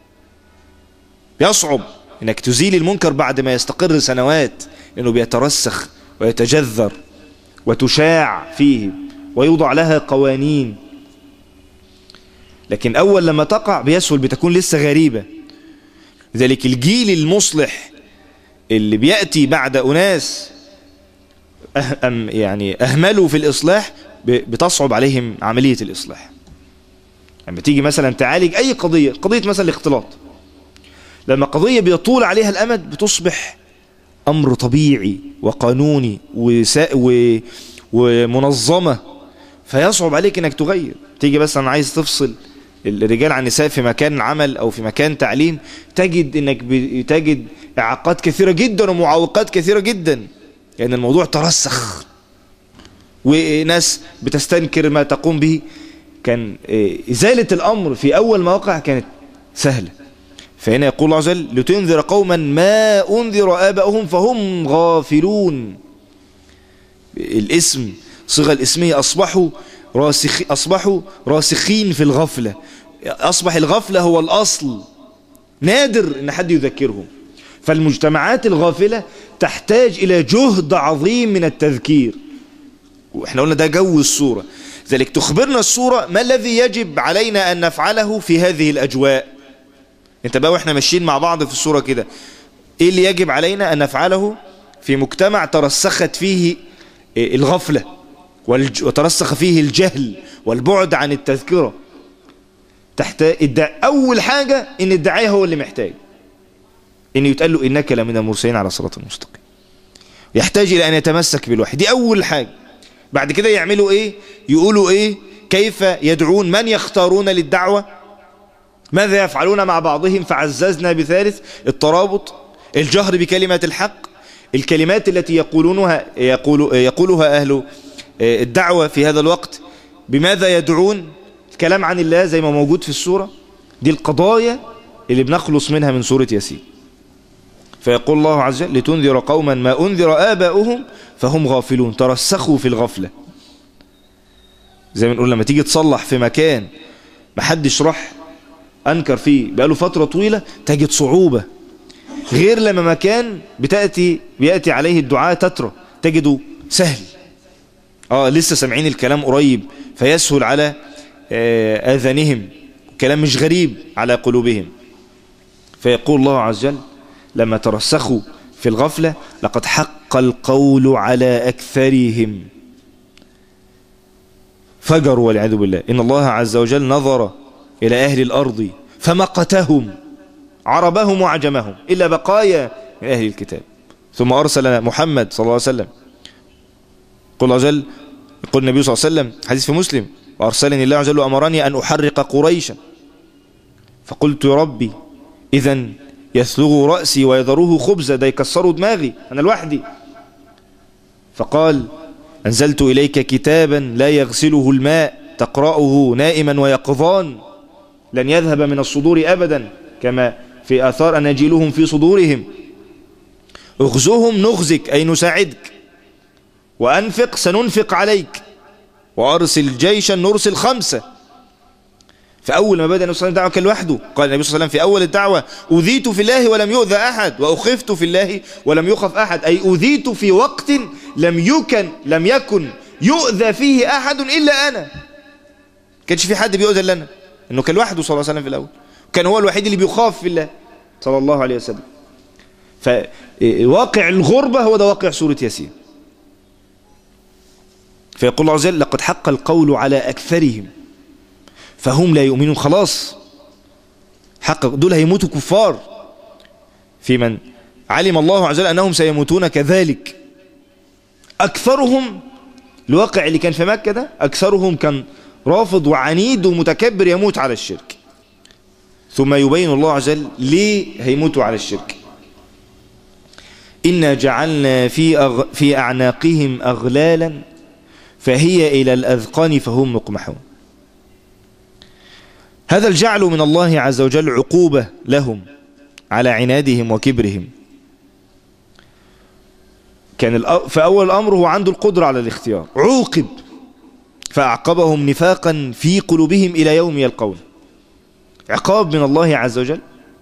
يصعب إنك تزيل المنكر بعد ما يستقر سنوات، إنه بيترسخ ويتجذر وتشاع فيه ويوضع لها قوانين. لكن أول لما تقع بيسهل، بتكون لسه غريبة. لذلك الجيل المصلح اللي بيأتي بعد أناس أهم يعني أهملوا في الإصلاح بتصعب عليهم عملية الإصلاح. لما يعني تيجي مثلا تعالج أي قضية، قضية مثلا الاختلاط، لما قضية بيطول عليها الأمد بتصبح أمر طبيعي وقانوني و... ومنظمة، فيصعب عليك أنك تغير. تيجي مثلا عايز تفصل الرجال عن النساء في مكان عمل أو في مكان تعليم، تجد أنك تجد إعاقات كثيرة جدا ومعوقات كثيرة جدا، لأن يعني الموضوع ترسخ وناس بتستنكر ما تقوم به. كان إزالة الأمر في أول ما وقع كانت سهلة. فهنا يقول الله عز وجل: لتنذر قوما ما أنذر آباؤهم فهم غافلون. الاسم صيغة الاسمية أصبحوا راسخ أصبحوا راسخين في الغفلة. أصبح الغفلة هو الأصل، نادر إن حد يذكرهم. فالمجتمعات الغافلة تحتاج إلى جهد عظيم من التذكير، وإحنا قلنا ده جو السورة. ذلك تخبرنا السورة ما الذي يجب علينا أن نفعله في هذه الأجواء. انت بقى واحنا ماشيين مع بعض في السورة كده، ايه اللي يجب علينا أن نفعله في مجتمع ترسخت فيه الغفلة وترسخ فيه الجهل والبعد عن التذكرة. تحت أول حاجة إن الداعية هو اللي محتاج إن يتقال له إنك لمن المرسلين على صراط المستقيم، يحتاج إلى أن يتمسك بالوحي. دي أول حاجة. بعد كده يعملوا إيه؟ يقولوا إيه؟ كيف يدعون؟ من يختارون للدعوة؟ ماذا يفعلون مع بعضهم؟ فعززنا بثالث الترابط، الجهر بكلمة الحق، الكلمات التي يقولونها يقول يقولها أهل الدعوة في هذا الوقت. بماذا يدعون؟ الكلام عن الله زي ما موجود في السورة. دي القضايا اللي بنخلص منها من سورة ياسين. فيقول الله عز وجل: لتنذر قوما ما أنذر آباؤهم فهم غافلون. ترسخوا في الغفلة. زي ما نقول لما تيجي تصلح في مكان محدش راح أنكر فيه بقاله فترة طويلة، تجد صعوبة، غير لما مكان بتأتي بيأتي عليه الدعاء تترى تجده سهل. آه لسه سامعين الكلام قريب فيسهل على آه آذانهم، كلام مش غريب على قلوبهم. فيقول الله عز وجل لما ترسخوا في الغفلة: لقد حق القول على أكثرهم فجروا والعياذ بالله. إن الله عز وجل نظر إلى أهل الأرض فمقتهم عربهم وعجمهم إلا بقايا من أهل الكتاب، ثم أرسل محمد صلى الله عليه وسلم. قل عجل يقول النبي صلى الله عليه وسلم حديث في مسلم: وأرسلني الله عز وجل أمرني أن أحرق قريشا، فقلت يا ربي إذن يثلغوا رأسي ويذروه خبزا، ده يكسروا دماغي أنا لوحدي. فقال: أنزلت إليك كتابا لا يغسله الماء تقرأه نائما ويقظان، لن يذهب من الصدور أبدا كما في آثار أناجيلهم في صدورهم. اغزهم نغزك أي نساعدك، وأنفق سننفق عليك، وأرسل جيشا نرسل خمسة. فأول ما بدأ النبي صلى الله عليه وسلم الدعوة كان لوحده. قال النبي صلى الله عليه وسلم في أول الدعوة: أوذيت في الله ولم يؤذى أحد، وأخفت في الله ولم يخف أحد. أي أوذيت في وقت لم يكن لم يكن يؤذى فيه أحد إلا أنا. كانش في حد بيؤذى إلا أنا، إنه كان لوحده صلى الله عليه وسلم في الأول، كان هو الوحيد اللي بيخاف في الله صلى الله عليه وسلم. فواقع الغربة هو ده واقع سورة ياسين. فيقول الله عز وجل: لقد حق القول على أكثرهم فهم لا يؤمنون. خلاص حق، دول هيموتوا كفار، في من علم الله عز وجل أنهم سيموتون كذلك. أكثرهم الواقع اللي كان في مكة ده أكثرهم كان رافض وعنيد ومتكبر يموت على الشرك. ثم يبين الله عز وجل ليه هيموتوا على الشرك. إنا جعلنا في, أغ... في أعناقهم أغلالا فهي إلى الأذقان فهم مقمحون. هذا الجعل من الله عز وجل عقوبة لهم على عنادهم وكبرهم. كان في أول الأمر هو عنده القدرة على الاختيار، عوقب فأعقبهم نفاقا في قلوبهم إلى يوم يلقون. عقاب من الله عز وجل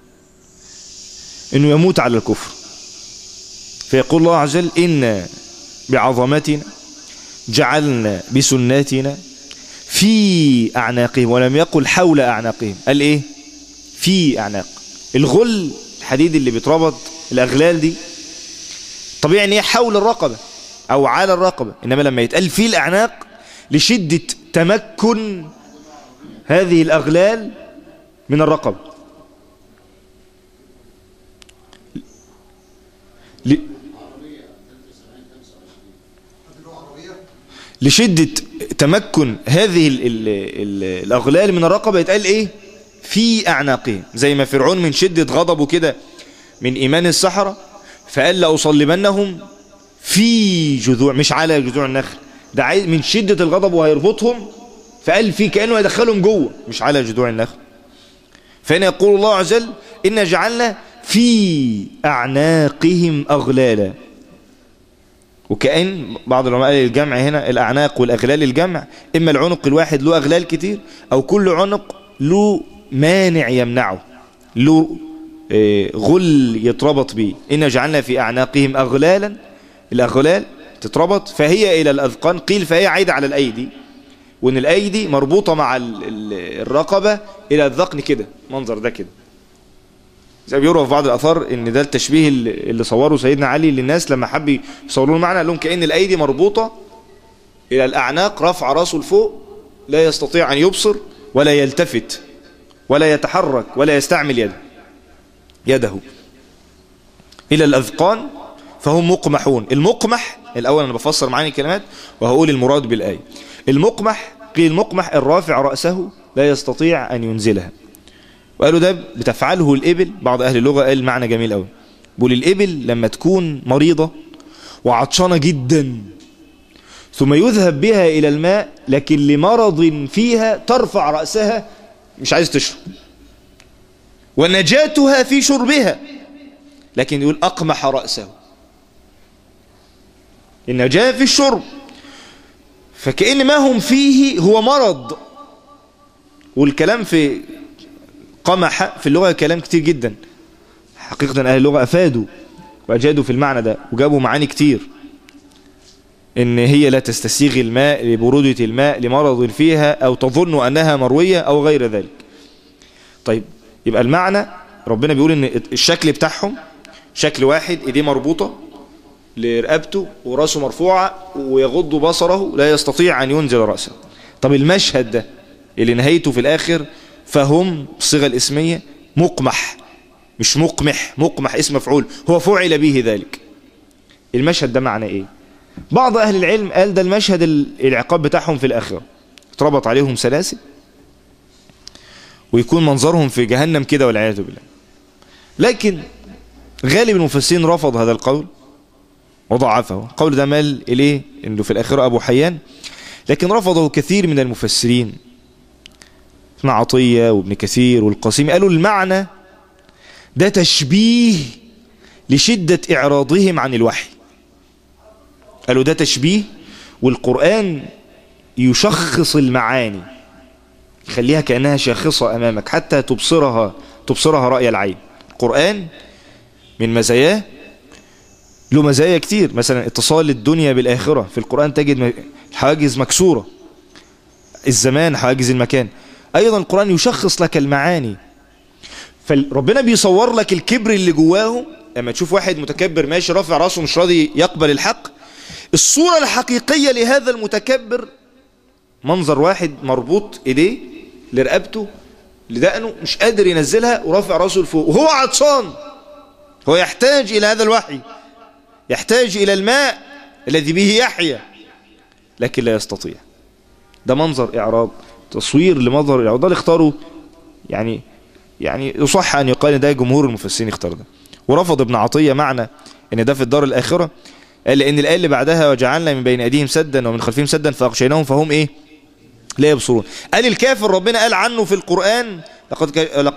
إنه يموت على الكفر. فيقول الله عز وجل إنا بعظمتنا جعلنا بسناتنا في أعناقهم، ولم يقل حول أعناقهم، قال إيه؟ في أعناق. الغل الحديد اللي بيتربط، الأغلال دي طبيعي إن هي حول الرقبة أو على الرقبة، إنما لما يتقال في الأعناق لشدة تمكن هذه الأغلال من الرقبة. ل... لشدة تمكن هذه ال ال ال الأغلال من الرقبة يتقال إيه؟ في أعناقهم. زي ما فرعون من شدة غضبه كده من إيمان السحرة فقال لأصلبنهم في جذوع، مش على جذوع النخل، ده عايز من شدة الغضب وهيربطهم فقال في كأنه هيدخلهم جوه مش على جذوع النخل. فهنا يقول الله عز وجل إنا جعلنا في أعناقهم أغلالا. وكأن بعض العلماء الجمع هنا الأعناق والأغلال الجمع، إما العنق الواحد له أغلال كتير أو كل عنق له مانع يمنعه، له غل يتربط به. إنا جعلنا في أعناقهم أغلالا، الأغلال تتربط فهي إلى الأذقان، قيل فهي عايدة على الأيدي، وإن الأيدي مربوطة مع الرقبة إلى الذقن كده، منظر ده كده. زي بيروى في بعض الأثار إن ده التشبيه اللي صوره سيدنا علي للناس لما حب يصوروا المعنى، قال لهم كأن الأيدي مربوطة إلى الأعناق، رفع راسه لفوق لا يستطيع أن يبصر ولا يلتفت ولا يتحرك ولا يستعمل يده يده إلى الأذقان فهم مقمحون. المقمح الأول أنا بفسر معاني الكلمات وهقول المراد بالآية. المقمح قيل المقمح الرافع رأسه لا يستطيع أن ينزلها، وقالوا ده بتفعله الإبل. بعض أهل اللغة قال معنى جميل قوي، بقول الإبل لما تكون مريضة وعطشانة جدا ثم يذهب بها إلى الماء، لكن لمرض فيها ترفع رأسها مش عايز تشرب، ونجاتها في شربها، لكن يقول أقمح رأسه، النجاة في الشرب. فكأن ما هم فيه هو مرض. والكلام في قمح في اللغة كلام كتير جدا، حقيقة أهل اللغة أفادوا وأجادوا في المعنى ده وجابوا معاني كتير، إن هي لا تستسيغ الماء لبرودة الماء لمرض فيها أو تظن أنها مروية أو غير ذلك. طيب يبقى المعنى ربنا بيقول إن الشكل بتاعهم شكل واحد، إيديه مربوطة لرقبته ورأسه مرفوعة ويغض بصره لا يستطيع أن ينزل رأسه. طب المشهد ده اللي نهايته في الآخر فهم الصيغة الاسمية مقمح، مش مقمح، مقمح اسم مفعول، هو فعل به ذلك. المشهد ده معنى ايه؟ بعض اهل العلم قال ده المشهد العقاب بتاعهم في الاخرة، اتربط عليهم سلاسل ويكون منظرهم في جهنم كده والعياذ بالله. لكن غالب المفسرين رفض هذا القول وضعفه. القول ده مال اليه انه في الاخرة ابو حيان، لكن رفضه كثير من المفسرين، ابن عطية وابن كثير والقاسمي، قالوا المعنى ده تشبيه لشدة إعراضهم عن الوحي. قالوا ده تشبيه، والقرآن يشخص المعاني، يخليها كأنها شاخصة أمامك حتى تبصرها تبصرها رأي العين. القرآن من مزاياه له مزايا كتير، مثلا اتصال الدنيا بالآخرة في القرآن تجد حواجز مكسورة، الزمان حواجز المكان. أيضا القرآن يشخص لك المعاني، فربنا بيصور لك الكبر اللي جواه. لما تشوف واحد متكبر ماشي رافع راسه مش راضي يقبل الحق، الصورة الحقيقية لهذا المتكبر منظر واحد مربوط ايديه لرقبته لدقنه مش قادر ينزلها ورافع راسه لفوق وهو عطشان. هو يحتاج إلى هذا الوحي، يحتاج إلى الماء الذي به يحيا، لكن لا يستطيع. ده منظر إعراض، تصوير لمظهر الإعراض، ده اللي اختاره يعني يعني يصح أن يقال ده جمهور المفسرين اختار ده. ورفض ابن عطية معنى ان ده في الدار الآخرة، قال لأن الآية اللي بعدها وجعلنا من بين أيديهم سدا ومن خلفهم سدا فأغشيناهم فهم إيه لا يبصرون. قال الكافر ربنا قال عنه في القرآن لقد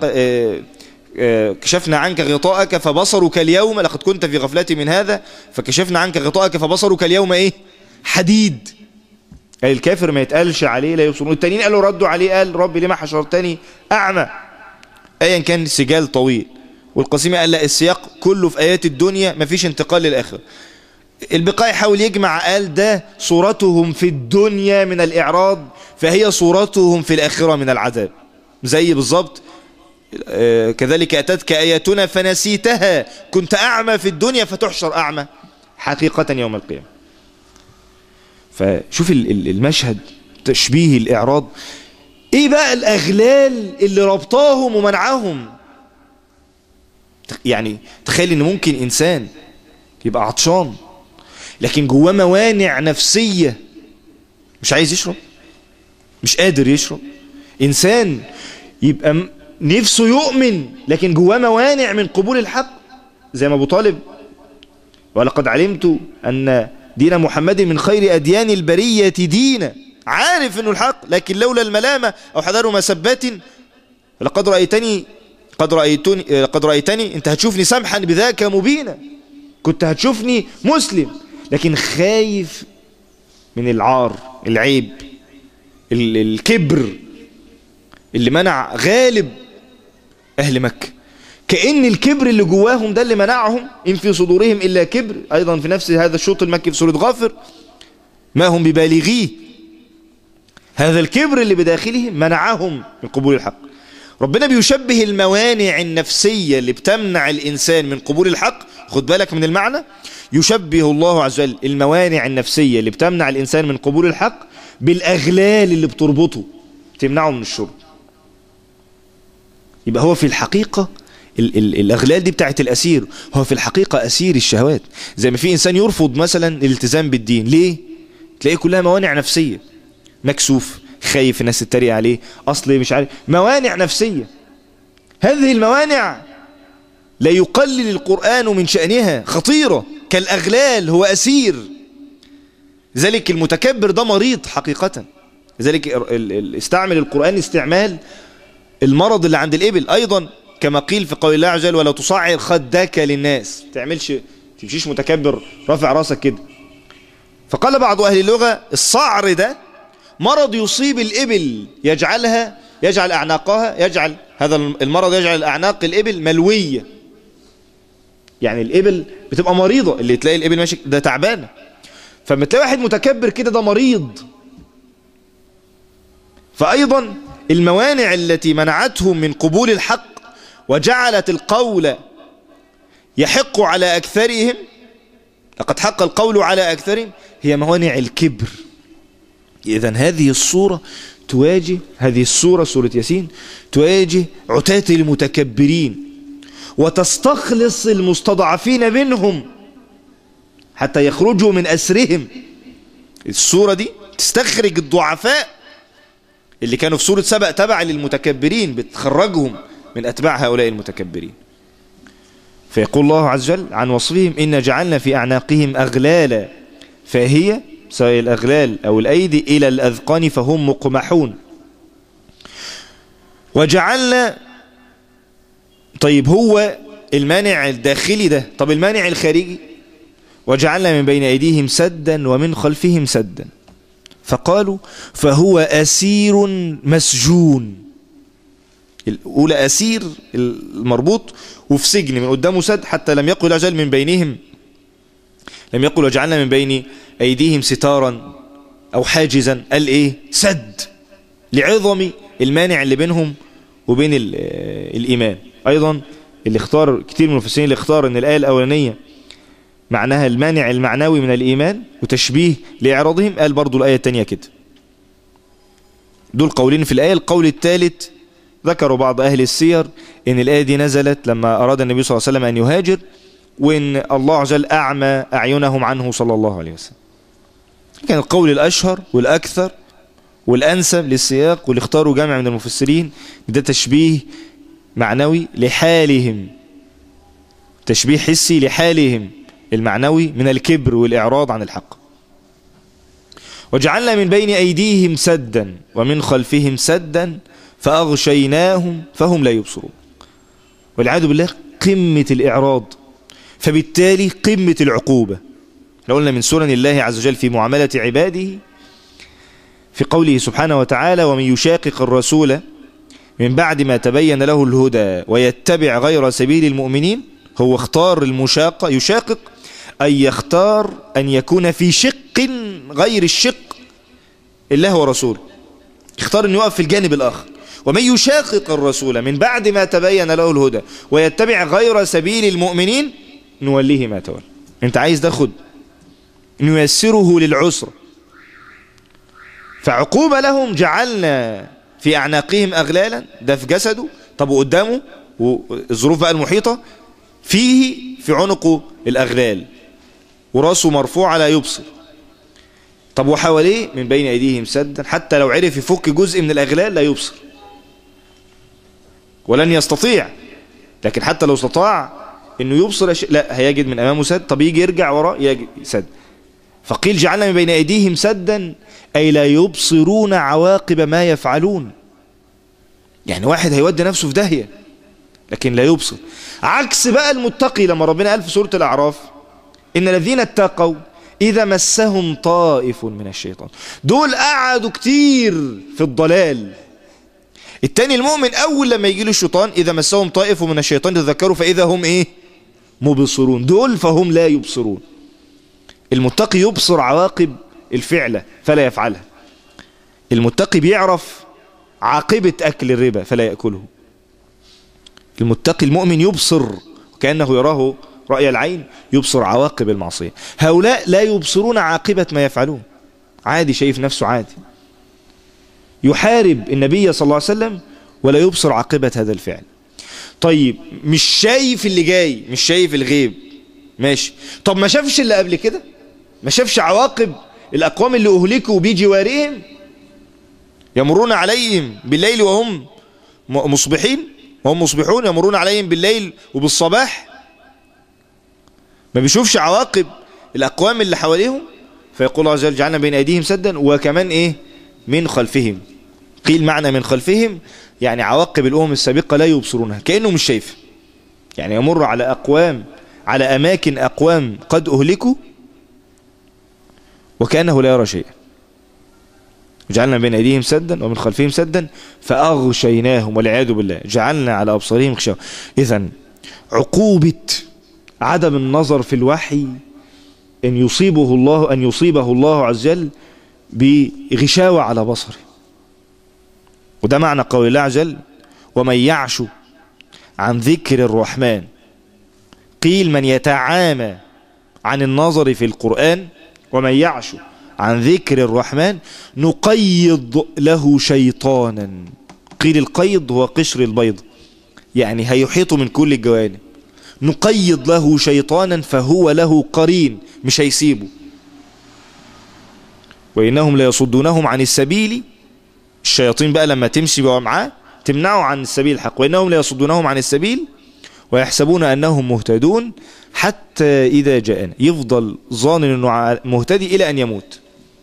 كشفنا عنك غطاءك فبصرك اليوم، لقد كنت في غفلة من هذا فكشفنا عنك غطاءك فبصرك اليوم إيه حديد. قال الكافر ما يتقالش عليه لا يبصرون. التانيين قالوا ردوا عليه قال ربي لما حشرتني أعمى، أيا كان سجال طويل. والقاسمي قال لا السياق كله في آيات الدنيا ما فيش انتقال للآخر. البقاء حاول يجمع قال ده صورتهم في الدنيا من الإعراض فهي صورتهم في الآخرة من العذاب، زي بالضبط آه كذلك أتتك آياتنا فنسيتها كنت أعمى في الدنيا فتحشر أعمى حقيقة يوم القيامة. فشوف المشهد تشبيه الإعراض. إيه بقى الأغلال اللي ربطاهم ومنعهم؟ يعني تخيل إن ممكن إنسان يبقى عطشان لكن جواه موانع نفسية، مش عايز يشرب، مش قادر يشرب. إنسان يبقى نفسه يؤمن لكن جواه موانع من قبول الحق، زي ما أبو طالب ولقد علمت أن دين محمد من خير أديان البرية دينا، عارف أنه الحق لكن لولا الملامة أو حذر مسبات لقد رأيتني قد رأيتني قد رأيتني أنت هتشوفني سمحا بذاك مبينا، كنت هتشوفني مسلم لكن خايف من العار العيب الكبر اللي منع غالب أهل مكة. كأن الكبر اللي جواهم ده اللي منعهم، إن في صدورهم إلا كبر، أيضا في نفس هذا الشوط المكي في سورة غافر ما هم ببالغيه. هذا الكبر اللي بداخلهم منعهم من قبول الحق. ربنا بيشبه الموانع النفسية اللي بتمنع الإنسان من قبول الحق، خد بالك من المعنى، يشبه الله عز وجل الموانع النفسية اللي بتمنع الإنسان من قبول الحق بالأغلال اللي بتربطه تمنعه من الشرب. يبقى هو في الحقيقة ال ال الأغلال دي بتاعت الأسير، هو في الحقيقة أسير الشهوات. زي ما في إنسان يرفض مثلا الالتزام بالدين، ليه؟ تلاقيه كلها موانع نفسية، مكسوف، خايف الناس تتريق عليه، أصلي مش عارف، موانع نفسية. هذه الموانع لا يقلل القرآن من شأنها، خطيرة كالأغلال، هو أسير. لذلك المتكبر ده مريض حقيقة. لذلك استعمل القرآن استعمال المرض اللي عند الإبل أيضا، كما قيل في قول الله عز وجل ولا تصعر خدك للناس، تعملش تمشيش متكبر رافع راسك كده. فقال بعض أهل اللغة الصعر ده مرض يصيب الإبل يجعلها يجعل أعناقها يجعل هذا المرض يجعل أعناق الإبل ملوية. يعني الإبل بتبقى مريضة، اللي تلاقي الإبل ماشي ده تعبانة، فما تلاقي واحد متكبر كده ده مريض. فأيضا الموانع التي منعتهم من قبول الحق وجعلت القول يحق على أكثرهم، لقد حق القول على أكثرهم، هي موانع الكبر. إذن هذه الصورة تواجه هذه الصورة سورة ياسين تواجه عتاة المتكبرين وتستخلص المستضعفين منهم حتى يخرجوا من أسرهم. السورة دي تستخرج الضعفاء اللي كانوا في سورة سبأ تبع للمتكبرين، بتخرجهم من أتباع هؤلاء المتكبرين. فيقول الله عز وجل عن وصفهم إن جعلنا في أعناقهم أغلالا فهي سواء الأغلال أو الأيدي إلى الأذقان فهم مقمحون. وجعلنا، طيب هو المانع الداخلي ده، طب المانع الخارجي وجعلنا من بين أيديهم سدا ومن خلفهم سدا فقالوا فهو أسير مسجون. الأولى أسير المربوط وفي سجن من قدامه سد، حتى لم يقل أجل من بينهم، لم يقل وجعلنا من بين أيديهم ستارا أو حاجزا، قال إيه سد لعظم المانع اللي بينهم وبين الإيمان. أيضا اللي اختار كتير من المفسرين اللي اختار أن الآية الأولانية معناها المانع المعنوي من الإيمان وتشبيه لإعراضهم، قال برضو الآية الثانية كده. دول قولين في الآية. القول الثالث ذكروا بعض أهل السير إن الآية دي نزلت لما أراد النبي صلى الله عليه وسلم أن يهاجر، وإن الله عز وجل أعمى أعينهم عنه صلى الله عليه وسلم. كان القول الأشهر والأكثر والأنسب للسياق، واللي اختاروا جامع من المفسرين ده تشبيه معنوي لحالهم، تشبيه حسي لحالهم المعنوي من الكبر والإعراض عن الحق. وجعلنا من بين أيديهم سدا ومن خلفهم سدا فأغشيناهم فهم لا يبصرون. والعياذ بالله قمة الإعراض، فبالتالي قمة العقوبة. لو قلنا من سنن الله عز وجل في معاملة عباده في قوله سبحانه وتعالى: ومن يشاقق الرسول من بعد ما تبين له الهدى ويتبع غير سبيل المؤمنين. هو اختار المشاقة، يشاقق أي يختار أن يكون في شق غير الشق الله ورسوله، اختار أن يقف في الجانب الآخر. ومن يشاقق الرسول من بعد ما تبين له الهدى ويتبع غير سبيل المؤمنين نوليه ما تولى. انت عايز تاخد نيسره للعسر، فعقوبة لهم جعلنا في أعناقهم أغلالا، ده في جسده، طب وقدامه والظروف بقى المحيطة فيه في عنقه الأغلال وراسه مرفوع لا يبصر. طب وحواليه من بين أيديهم سدا، حتى لو عرف يفك جزء من الأغلال لا يبصر ولن يستطيع، لكن حتى لو استطاع انه يبصر شيء لا هيجد من امامه سد. طب يجي يرجع وراه يجد سد. فقيل جعلنا من بين ايديهم سدا اي لا يبصرون عواقب ما يفعلون. يعني واحد هيودي نفسه في داهية لكن لا يبصر. عكس بقى المتقي لما ربنا قال في سورة الأعراف: إن الذين اتقوا إذا مسهم طائف من الشيطان. دول قعدوا كتير في الضلال. التاني المؤمن أول لما يجي له الشيطان إذا مسهم طائف من الشيطان تذكروا فإذا هم إيه؟ مبصرون. دول فهم لا يبصرون. المتقي يبصر عواقب الفعلة فلا يفعلها. المتقي بيعرف عاقبة أكل الربا فلا يأكله. المتقي المؤمن يبصر وكأنه يراه رأي العين، يبصر عواقب المعصية. هؤلاء لا يبصرون عاقبة ما يفعلون، عادي، شايف نفسه عادي، يحارب النبي صلى الله عليه وسلم ولا يبصر عاقبة هذا الفعل. طيب مش شايف اللي جاي، مش شايف الغيب، ماشي. طب ما شافش اللي قبل كده؟ ما شافش عواقب الأقوام اللي أهلكوا بجوارهم يمرون عليهم بالليل وهم مصبحين وهم مصبحون يمرون عليهم بالليل وبالصباح؟ ما بيشوفش عواقب الأقوام اللي حواليهم؟ فيقول الله عز وجل: جعلنا بين أيديهم سدا وكمان إيه؟ من خلفهم. قيل معنى من خلفهم يعني عواقب الأمم السابقة لا يبصرونها، كأنه مش شايف. يعني يمر على أقوام، على أماكن أقوام قد أهلكوا وكأنه لا يرى شيئا. جعلنا بين أيديهم سدا ومن خلفهم سدا فأغشيناهم والعياذ بالله جعلنا على أبصارهم غشاوة. إذن عقوبة عدم النظر في الوحي أن يصيبه الله أن يصيبه الله عز وجل بغشاوة على بصره. وده معنى قول الله عز وجل: ومن يعش عن ذكر الرحمن. قيل من يتعامى عن النظر في القرآن. ومن يعش عن ذكر الرحمن نقيض له شيطانا. قيل القيض هو قشر البيض، يعني هيحيط من كل الجوانب. نقيض له شيطانا فهو له قرين، مش هيسيبه. وإنهم ليصدونهم عن السبيل. الشياطين بقى لما تمشي بقى معاه تمنعوا عن السبيل الحق. وإنهم ليصدونهم عن السبيل ويحسبون أنهم مهتدون حتى إذا جاءنا. يفضل ظان أنه مهتدي إلى أن يموت.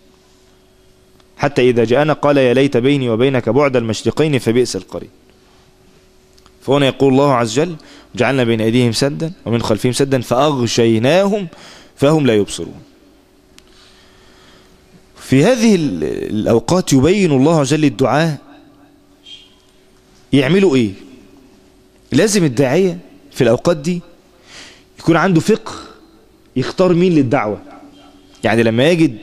حتى إذا جاءنا قال يا ليت بيني وبينك بعد المشرقين فبئس القرين. فهنا يقول الله عز وجل: جعلنا بين أيديهم سدا ومن خلفهم سدا فأغشيناهم فهم لا يبصرون. في هذه الأوقات يبين الله عز وجل الدعاء يعملوا إيه. لازم الداعية في الأوقات دي يكون عنده فقه يختار مين للدعوة. يعني لما يجد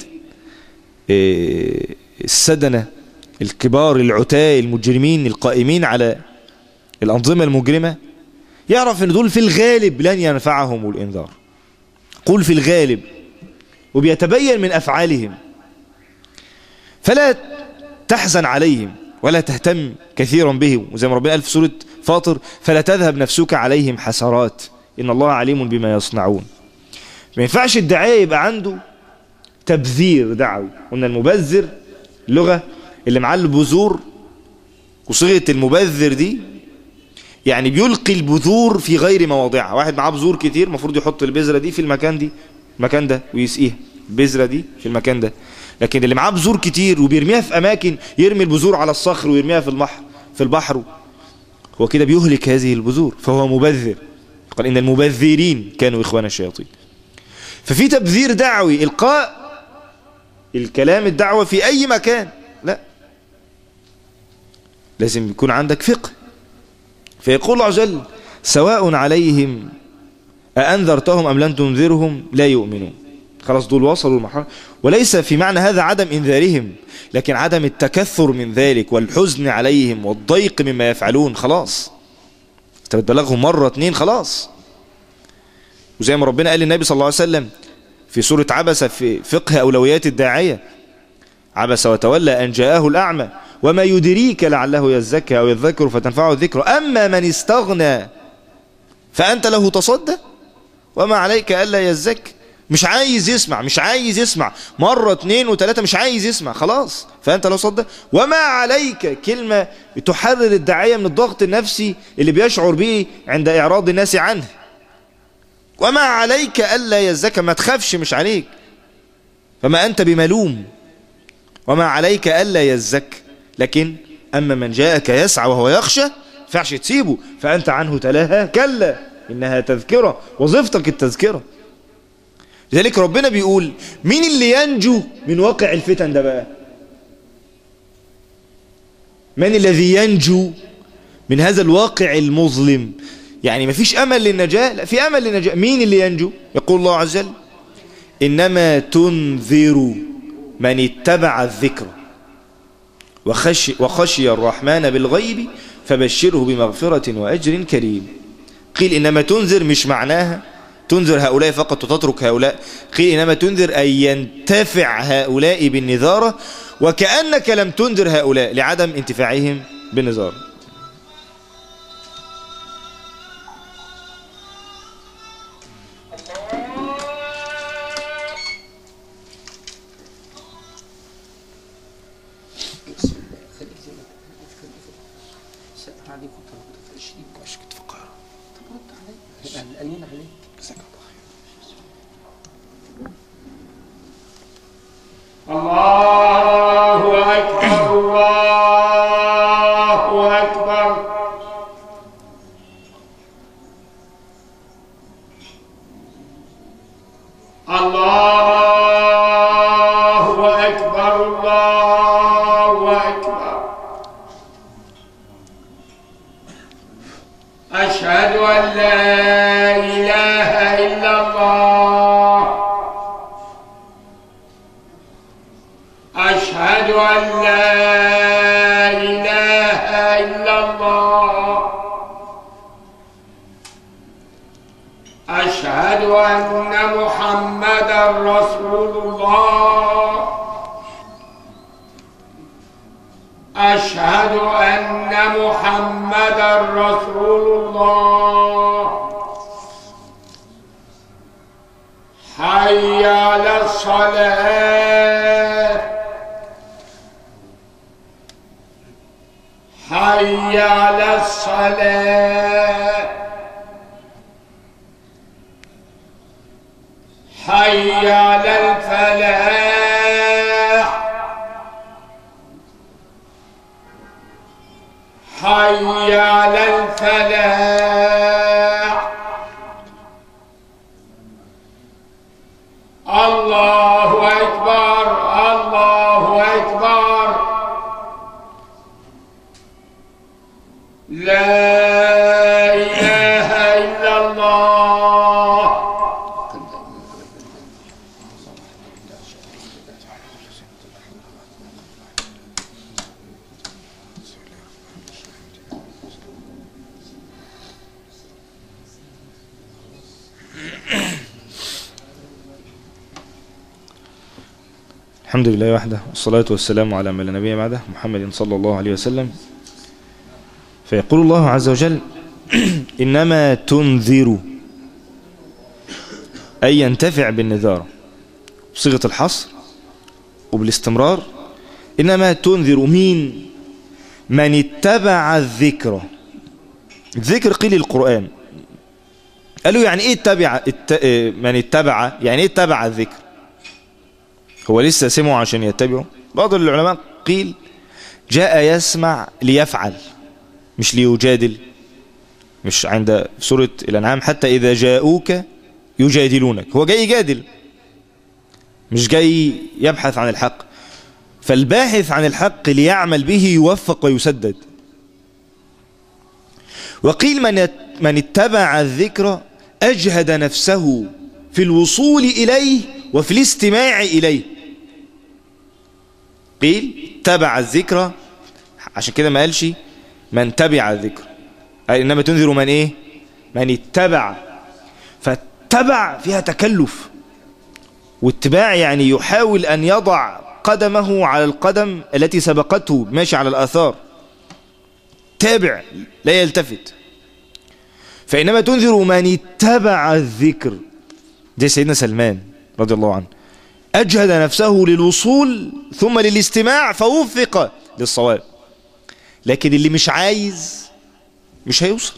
السدنة الكبار العتاة المجرمين القائمين على الأنظمة المجرمة يعرف أن دول في الغالب لن ينفعهم الإنذار. قل في الغالب، وبيتبين من أفعالهم. فلا تحزن عليهم ولا تهتم كثيرا بهم، وزي ما ربنا قال في سورة فاطر: فلا تذهب نفسك عليهم حسرات إن الله عليم بما يصنعون. ما ينفعش الداعية يبقى عنده تبذير دعوي. قلنا المبذر اللغة اللي معاه البذور، وصيغة المبذر دي يعني بيلقي البذور في غير مواضعها. واحد معاه بذور كتير المفروض يحط البذرة دي في المكان دي المكان ده ويسقيها، البذرة دي في المكان ده. لكن اللي معاه بذور كتير وبيرميها في أماكن، يرمي البذور على الصخر ويرميها في البحر في البحر هو كده بيهلك هذه البذور، فهو مبذر. قال إن المبذرين كانوا إخوان الشياطين. ففي تبذير دعوي، إلقاء الكلام الدعوة في أي مكان، لا لازم يكون عندك فقه. فيقول الله عز وجل سواء عليهم أأنذرتهم أم لم تنذرهم لا يؤمنون. خلاص دول وصلوا المرحلة، وليس في معنى هذا عدم إنذارهم، لكن عدم التكثر من ذلك والحزن عليهم والضيق مما يفعلون. خلاص انت بتبلغهم مرة اتنين خلاص. وزي ما ربنا قال للنبي صلى الله عليه وسلم في سورة عبس في فقه أولويات الداعية، عبس وتولى أن جاءه الأعمى وما يدريك لعله يزكى أو يذكر فتنفعه الذكر أما من استغنى فأنت له تصدى وما عليك ألا يزكى. مش عايز يسمع، مش عايز يسمع مرة اتنين وتلاتة، مش عايز يسمع خلاص، فأنت لو صدق. وما عليك كلمة تحرر الداعية من الضغط النفسي اللي بيشعر به عند إعراض الناس عنه. وما عليك ألا يزكى، ما تخافش، مش عليك، فما أنت بملوم. وما عليك ألا يزكى، لكن أما من جاءك يسعى وهو يخشى فعش تسيبه فأنت عنه تلاهى كلا إنها تذكرة، وظيفتك التذكرة. لذلك ربنا بيقول مين اللي ينجو من واقع الفتن ده بقى؟ من الذي ينجو من هذا الواقع المظلم؟ يعني مفيش أمل للنجاة، لا في أمل للنجاة. مين اللي ينجو؟ يقول الله عز وجل إنما تنذر من اتبع الذكر وخشي, وخشي الرحمن بالغيب فبشره بمغفرة وأجر كريم. قيل إنما تنذر مش معناها تنذر هؤلاء فقط وتترك هؤلاء، قيل إنما تنذر أن ينتفع هؤلاء بالنذارة وكأنك لم تنذر هؤلاء لعدم انتفاعهم بالنذارة. الله أكبر الله أكبر. الله أكبر الله أكبر. أشهد أن لا إله إلا الله. أشهد أن لا إله إلا الله. أشهد أن محمدا رسول الله. أشهد أن محمدا رسول الله. حي على الصلاة. حي على الصلاة. حي على الفلاح. حي على الفلاح. الله أكبر الله أكبر. لا إله إلا الله. الحمد لله وحده والصلاة والسلام على من لا نبي بعده محمد صلى الله عليه وسلم. فيقول الله عز وجل إنما تنذر أي ينتفع بالنذارة، صيغة الحصر وبالاستمرار، إنما تنذر مين؟ من اتبع الذكر. الذكر قيل القرآن. قالوا يعني ايه اتبع ات... من اتبع، يعني ايه اتبع الذكر؟ هو لسه سمعوا عشان يتبعوا؟ بعض العلماء قيل جاء يسمع ليفعل مش ليجادل. مش عند سورة الأنعام حتى إذا جاءوك يجادلونك، هو جاي يجادل مش جاي يبحث عن الحق. فالباحث عن الحق ليعمل به يوفق ويسدد. وقيل من من اتبع الذكر أجهد نفسه في الوصول إليه وفي الاستماع إليه. قيل اتبع الذكر، عشان كده ما قالش من تبع الذكر، إنما تنذر من إيه؟ من اتبع. فاتبع فيها تكلف، واتباع يعني يحاول أن يضع قدمه على القدم التي سبقته، ماشي على الآثار، تابع لا يلتفت. فإنما تنذر من اتبع الذكر، زي سيدنا سلمان رضي الله عنه، أجهد نفسه للوصول ثم للاستماع فوفق للصواب. لكن اللي مش عايز مش هيوصل.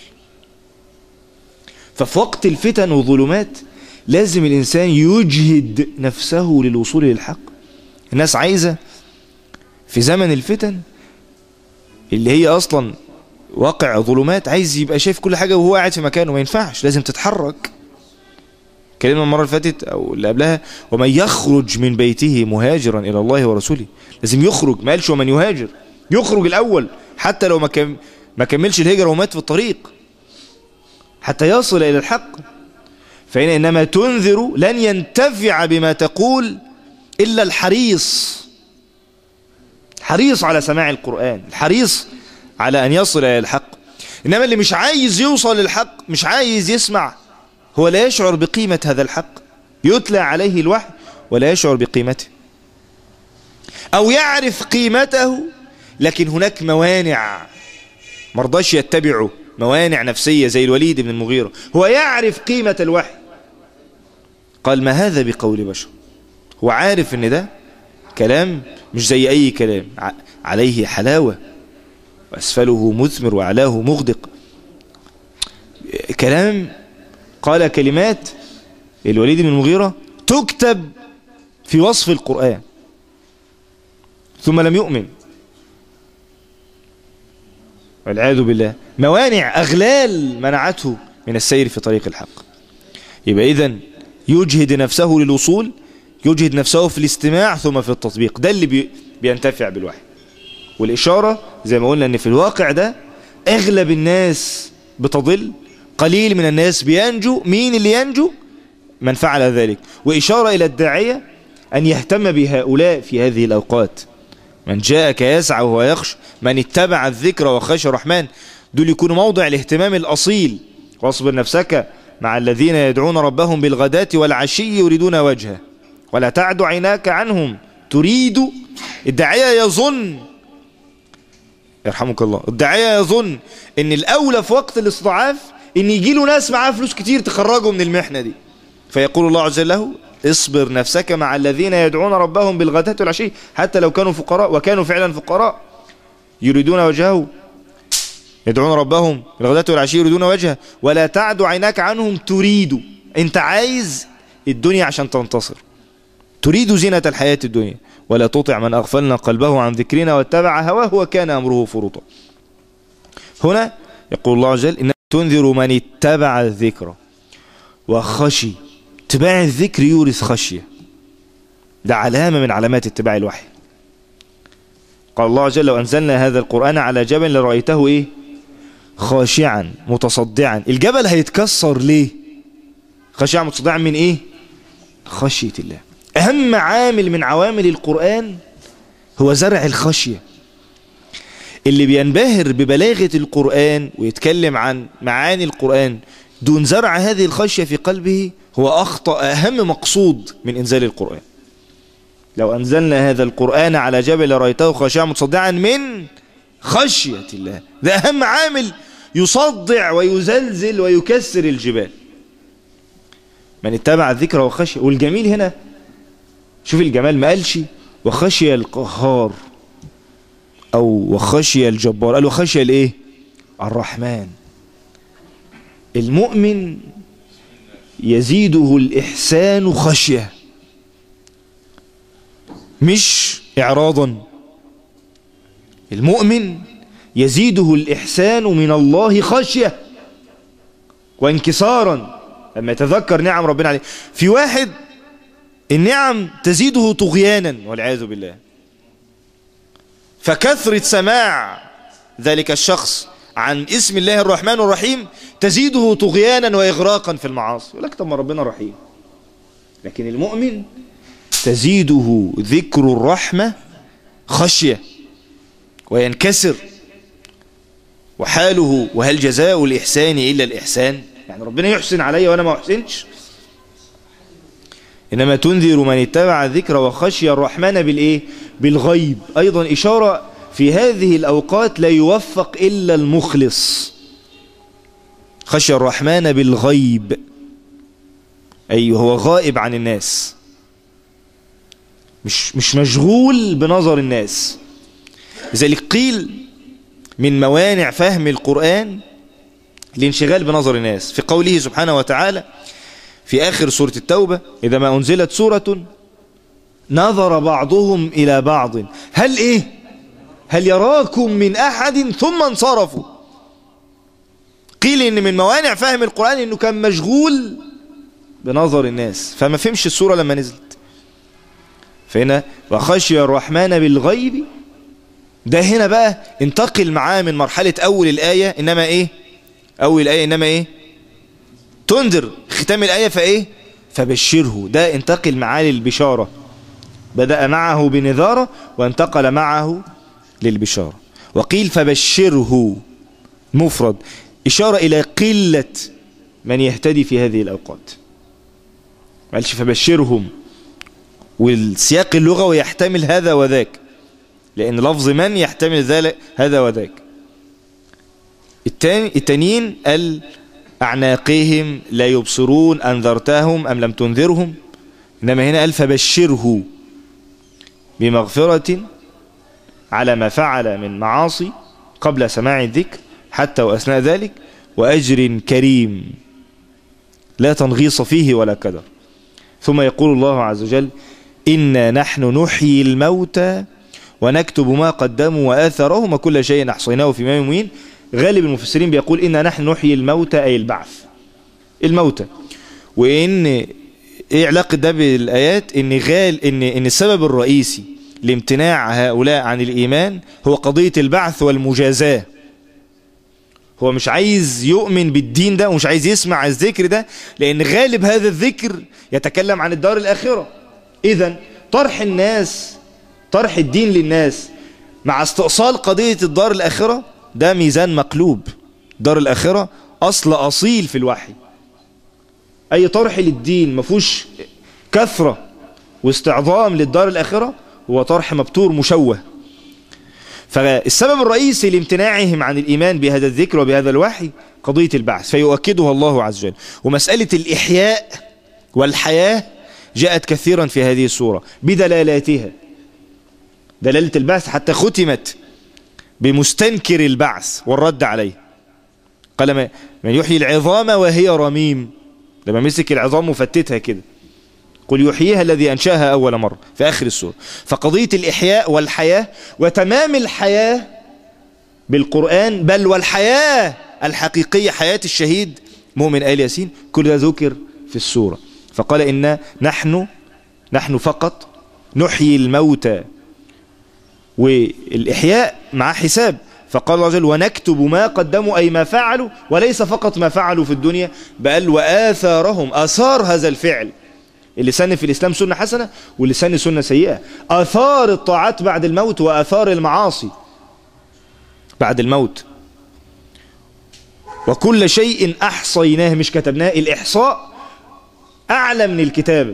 ففي وقت الفتن والظلمات لازم الإنسان يجهد نفسه للوصول للحق. الناس عايزة في زمن الفتن اللي هي أصلا واقع ظلمات، عايز يبقى شايف كل حاجة وهو قاعد في مكانه. ما ينفعش، لازم تتحرك. كلمة المرة اللي فاتت أو اللي قبلها، ومن يخرج من بيته مهاجرا إلى الله ورسوله. لازم يخرج، ما قالش ومن يهاجر، يخرج الأول حتى لو ما كم ما كملش الهجرة ومات في الطريق حتى يصل إلى الحق. فإن إنما تنذر لن ينتفع بما تقول إلا الحريص، حريص على سماع القرآن، الحريص على أن يصل إلى الحق. إنما اللي مش عايز يوصل للحق، مش عايز يسمع، هو لا يشعر بقيمة هذا الحق. يتلى عليه الوحي ولا يشعر بقيمته، أو يعرف قيمته لكن هناك موانع مرضاش يتبعه، موانع نفسية زي الوليد بن المغيرة. هو يعرف قيمة الوحي، قال ما هذا بقول بشر. هو عارف ان ده كلام مش زي اي كلام، عليه حلاوة واسفله مثمر وعلاه مغدق. كلام، قال كلمات الوليد بن المغيرة تكتب في وصف القرآن، ثم لم يؤمن والعياذ بالله. موانع، أغلال منعته من السير في طريق الحق. يبقى إذن يجهد نفسه للوصول، يجهد نفسه في الاستماع ثم في التطبيق. ده اللي بي بينتفع بالوحي. والإشارة زي ما قلنا أن في الواقع ده أغلب الناس بتضل، قليل من الناس بينجو. مين اللي ينجو؟ من فعل ذلك. وإشارة إلى الداعية أن يهتم بهؤلاء في هذه الأوقات. من جاءك يسعى وهو يخشى، من اتبع الذكر وخشى الرحمن، دول يكونوا موضع الاهتمام الأصيل. واصبر نفسك مع الذين يدعون ربهم بالغداة والعشي يريدون وجهه ولا تعد عيناك عنهم تريد. الداعية يظن، يرحمك الله، الداعية يظن ان الأولى في وقت الاستضعاف ان يجي له ناس معاه فلوس كتير تخرجوا من المحنة دي. فيقول الله عز وجل له اصبر نفسك مع الذين يدعون ربهم بالغداة والعشي، حتى لو كانوا فقراء، وكانوا فعلا فقراء يريدون وجهه، يدعون ربهم بالغداة والعشي يريدون وجهه ولا تعد عيناك عنهم تريد. انت عايز الدنيا عشان تنتصر، تريد زينة الحياة الدنيا. ولا تطع من أغفلنا قلبه عن ذكرنا واتبع هواه وكان أمره فرطا. هنا يقول الله عز وجل إن تنذر من اتبع الذكر وخشي. اتباع الذكر يورث خشية، ده علامة من علامات اتباع الوحي. قال الله عز وجل لو أنزلنا هذا القرآن على جبل لرأيته إيه؟ خاشعا متصدعا. الجبل هيتكسر ليه؟ خاشعا متصدعا من إيه؟ خشية الله. أهم عامل من عوامل القرآن هو زرع الخشية. اللي بينبهر ببلاغة القرآن ويتكلم عن معاني القرآن دون زرع هذه الخشية في قلبه هو أخطأ أهم مقصود من إنزال القرآن. لو أنزلنا هذا القرآن على جبل رأيته خاشعا متصدعا من خشية الله، ده أهم عامل يصدع ويزلزل ويكسر الجبال. من اتبع الذكر وخشية. والجميل هنا، شوف الجمال، ما قالش وخشي القهار أو وخشي الجبار، قال وخشي الإيه؟ الرحمن. المؤمن يزيده الإحسان خشية، مش إعراضا. المؤمن يزيده الإحسان من الله خشية وانكسارا لما يتذكر نعم ربنا عليه. في واحد النعم تزيده طغيانا والعياذ بالله، فكثرة سماع ذلك الشخص عن اسم الله الرحمن الرحيم تزيده طغيانا وإغراقا في المعاصي. يقول لك طب ما ربنا رحيم. لكن المؤمن تزيده ذكر الرحمة خشية وينكسر، وحاله وهل جزاء الإحسان إلا الإحسان، يعني ربنا يحسن علي وأنا ما أحسنش. إنما تنذر من اتبع الذكر وخشي الرحمن بالإيه؟ بالغيب. أيضا إشارة في هذه الأوقات لا يوفق إلا المخلص. خشي الرحمن بالغيب، أي هو غائب عن الناس، مش مش مشغول بنظر الناس. لذلك قيل من موانع فهم القرآن الانشغال بنظر الناس، في قوله سبحانه وتعالى في آخر سورة التوبة: إذا ما أنزلت سورة نظر بعضهم إلى بعض هل إيه هل يراكم من أحد ثم انصرفوا. قيل إن من موانع فهم القرآن إنه كان مشغول بنظر الناس فما فهمش السورة لما نزلت. فهنا وخشي الرحمن بالغيب، ده هنا بقى انتقل معاه من مرحلة أول الآية إنما إيه أول الآية إنما إيه تنذر، ختام الآية فإيه فبشره، ده انتقل معاه للبشارة. بدأ معه بنذارة وانتقل معه للبشارة. وقيل فبشره مفرد، إشارة إلى قلة من يهتدي في هذه الأوقات. ما قالش فبشرهم، والسياق اللغوي يحتمل هذا وذاك، لأن لفظ من يحتمل ذلك هذا وذاك. التاني التانيين قال أعناقهم لا يبصرون أنذرتهم أم لم تنذرهم، إنما هنا قال فبشره بمغفرة على ما فعل من معاصي قبل سماع الذكر حتى وأثناء ذلك، وأجر كريم لا تنغيص فيه ولا كدر. ثم يقول الله عز وجل: إنا نحن نحيي الموتى ونكتب ما قدموا وآثارهم وكل شيء أحصيناه في إمام مبين. غالب المفسرين بيقول إنا نحن نحيي الموتى أي البعث، الموتى. وإن إيه علاقة ده بالآيات؟ إن غال إن إن السبب الرئيسي لامتناع هؤلاء عن الإيمان هو قضية البعث والمجازاة. هو مش عايز يؤمن بالدين ده ومش عايز يسمع الذكر ده، لأن غالب هذا الذكر يتكلم عن الدار الآخرة. إذن طرح الناس طرح الدين للناس مع استئصال قضية الدار الآخرة ده ميزان مقلوب. دار الآخرة أصل أصيل في الوحي. أي طرح للدين مفوش كثرة واستعظام للدار الآخرة هو طرح مبتور مشوه. فالسبب الرئيسي لامتناعهم عن الإيمان بهذا الذكر وبهذا الوحي قضية البعث، فيؤكدها الله عز وجل. ومسألة الإحياء والحياة جاءت كثيرا في هذه السورة بدلالاتها. دلالة البعث حتى ختمت بمستنكر البعث والرد عليه. قال من يحيي العظام وهي رميم، لما مسك العظام وفتتها كده، قل يحييها الذي أنشاها أول مرة في آخر السورة. فقضية الإحياء والحياة وتمام الحياة بالقرآن، بل والحياة الحقيقية حياة الشهيد مؤمن آل ياسين، كل ده ذكر في السورة. فقال إن نحن نحن فقط نحيي الموتى، والإحياء مع حساب. فقال الله جل ونكتب ما قدموا أي ما فعلوا، وليس فقط ما فعلوا في الدنيا بل وآثارهم، آثار هذا الفعل. اللي سن في الإسلام سنة حسنة واللي سن سنة سيئة، آثار الطاعات بعد الموت وآثار المعاصي بعد الموت. وكل شيء أحصيناه، مش كتبناه. الإحصاء أعلى من الكتابة،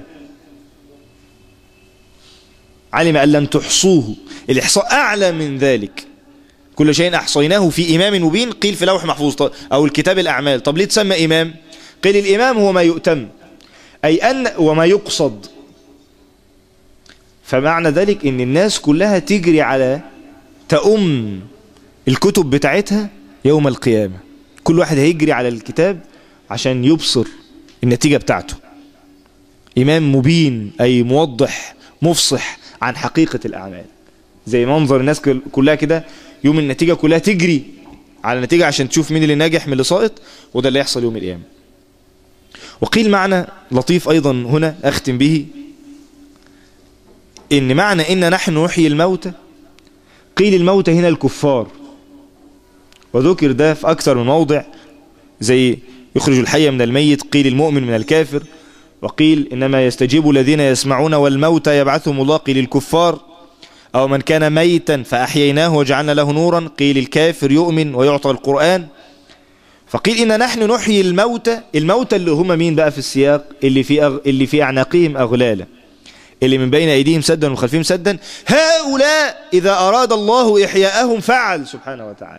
علم أن لن تحصوه. الإحصاء أعلى من ذلك. كل شيء أحصيناه في إمام مبين، قيل في لوح محفوظ أو الكتاب الأعمال. طب ليه تسمى إمام؟ قيل الإمام هو ما يؤتم، أي أن وما يقصد. فمعنى ذلك ان الناس كلها تجري على تأم الكتب بتاعتها يوم القيامة. كل واحد هيجري على الكتاب عشان يبصر النتيجة بتاعته. إمام مبين أي موضح مفصح عن حقيقة الأعمال، زي منظر الناس كلها كده يوم النتيجة كلها تجري على النتيجة عشان تشوف مين اللي ناجح من اللي ساقط، وده اللي يحصل يوم القيامة. وقيل معنى لطيف أيضا هنا أختم به، إن معنى إن نحن نحيي الموتى، قيل الموتى هنا الكفار، وذكر ده في أكثر من موضع، زي يخرج الحي من الميت، قيل المؤمن من الكافر، وقيل إنما يستجيب الذين يسمعون والموتى يبعثهم الله، قيل الكفار، أو من كان ميتا فأحييناه وجعلنا له نورا، قيل الكافر يؤمن ويعطى القرآن. فقيل إن نحن نحيي الموتى، الموتى اللي هم مين بقى في السياق؟ اللي في أغ... اللي في أعناقهم أغلالا، اللي من بين أيديهم سدا ومن خلفهم سدا، هؤلاء إذا أراد الله إحياءهم فعل سبحانه وتعالى،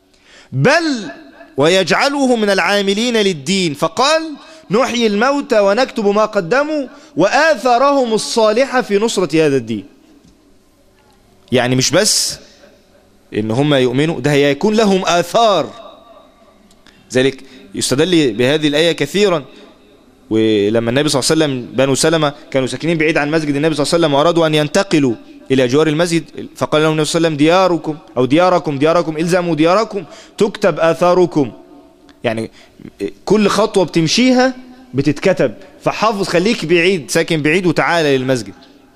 بل ويجعله من العاملين للدين، فقال نحيي الموتى ونكتب ما قدموا وآثارهم الصالحة في نصرة هذا الدين. يعني مش بس إن هم يؤمنوا، ده هيكون لهم آثار. ذلك يستدل بهذه الآية كثيرا، ولما النبي صلى الله عليه وسلم بنو سلمة كانوا ساكنين بعيد عن مسجد النبي صلى الله عليه وسلم وأرادوا أن ينتقلوا إلى جوار المسجد، فقال لهم النبي صلى الله عليه وسلم دياركم أو دياركم دياركم إلزموا دياركم تكتب آثاركم. يعني كل خطوة بتمشيها بتتكتب، فحافظ خليك بعيد، ساكن بعيد وتعالى للمسجد.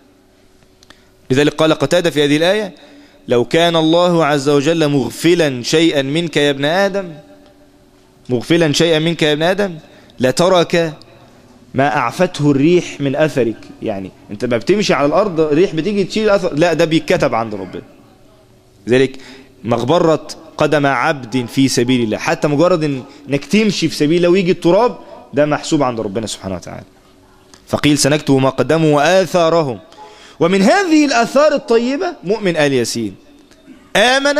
لذلك قال قتادة في هذه الآية لو كان الله عز وجل مغفلا شيئا منك يا ابن آدم، مغفلا شيئا منك يا ابن آدم لترك ما أعفته الريح من أثرك. يعني أنت ما بتمشي على الأرض الريح بتيجي تشيل أثر، لا ده بيتكتب عند ربنا. ذلك مغبرة قدم عبد في سبيل الله، حتى مجرد انك تمشي في سبيل الله ويجي التراب، ده محسوب عند ربنا سبحانه وتعالى. فقيل سنكتب ما قدموا وآثارهم. ومن هذه الآثار الطيبة مؤمن آل ياسين، آمن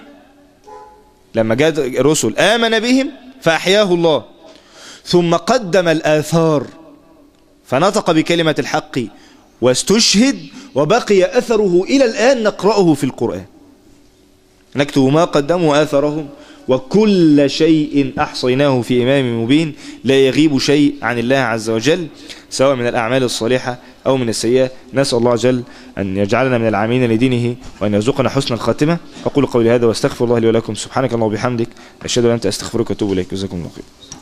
لما جاء رسل آمن بهم فأحياه الله، ثم قدم الآثار فنطق بكلمة الحق واستشهد، وبقي أثره إلى الآن نقرأه في القرآن. نكتب ما قدموا وآثارهم وكل شيء أحصيناه في إمام مبين، لا يغيب شيء عن الله عز وجل سواء من الأعمال الصالحة أو من السيئة. نسأل الله جل أن يجعلنا من العاملين لدينه وأن يرزقنا حسن الخاتمة. أقول قولي هذا واستغفر الله لي ولكم. سبحانك اللهم وبحمدك، أشهد أن لا إله إلا أنت، أستغفرك وأتوب إليك. جزاكم الله خير.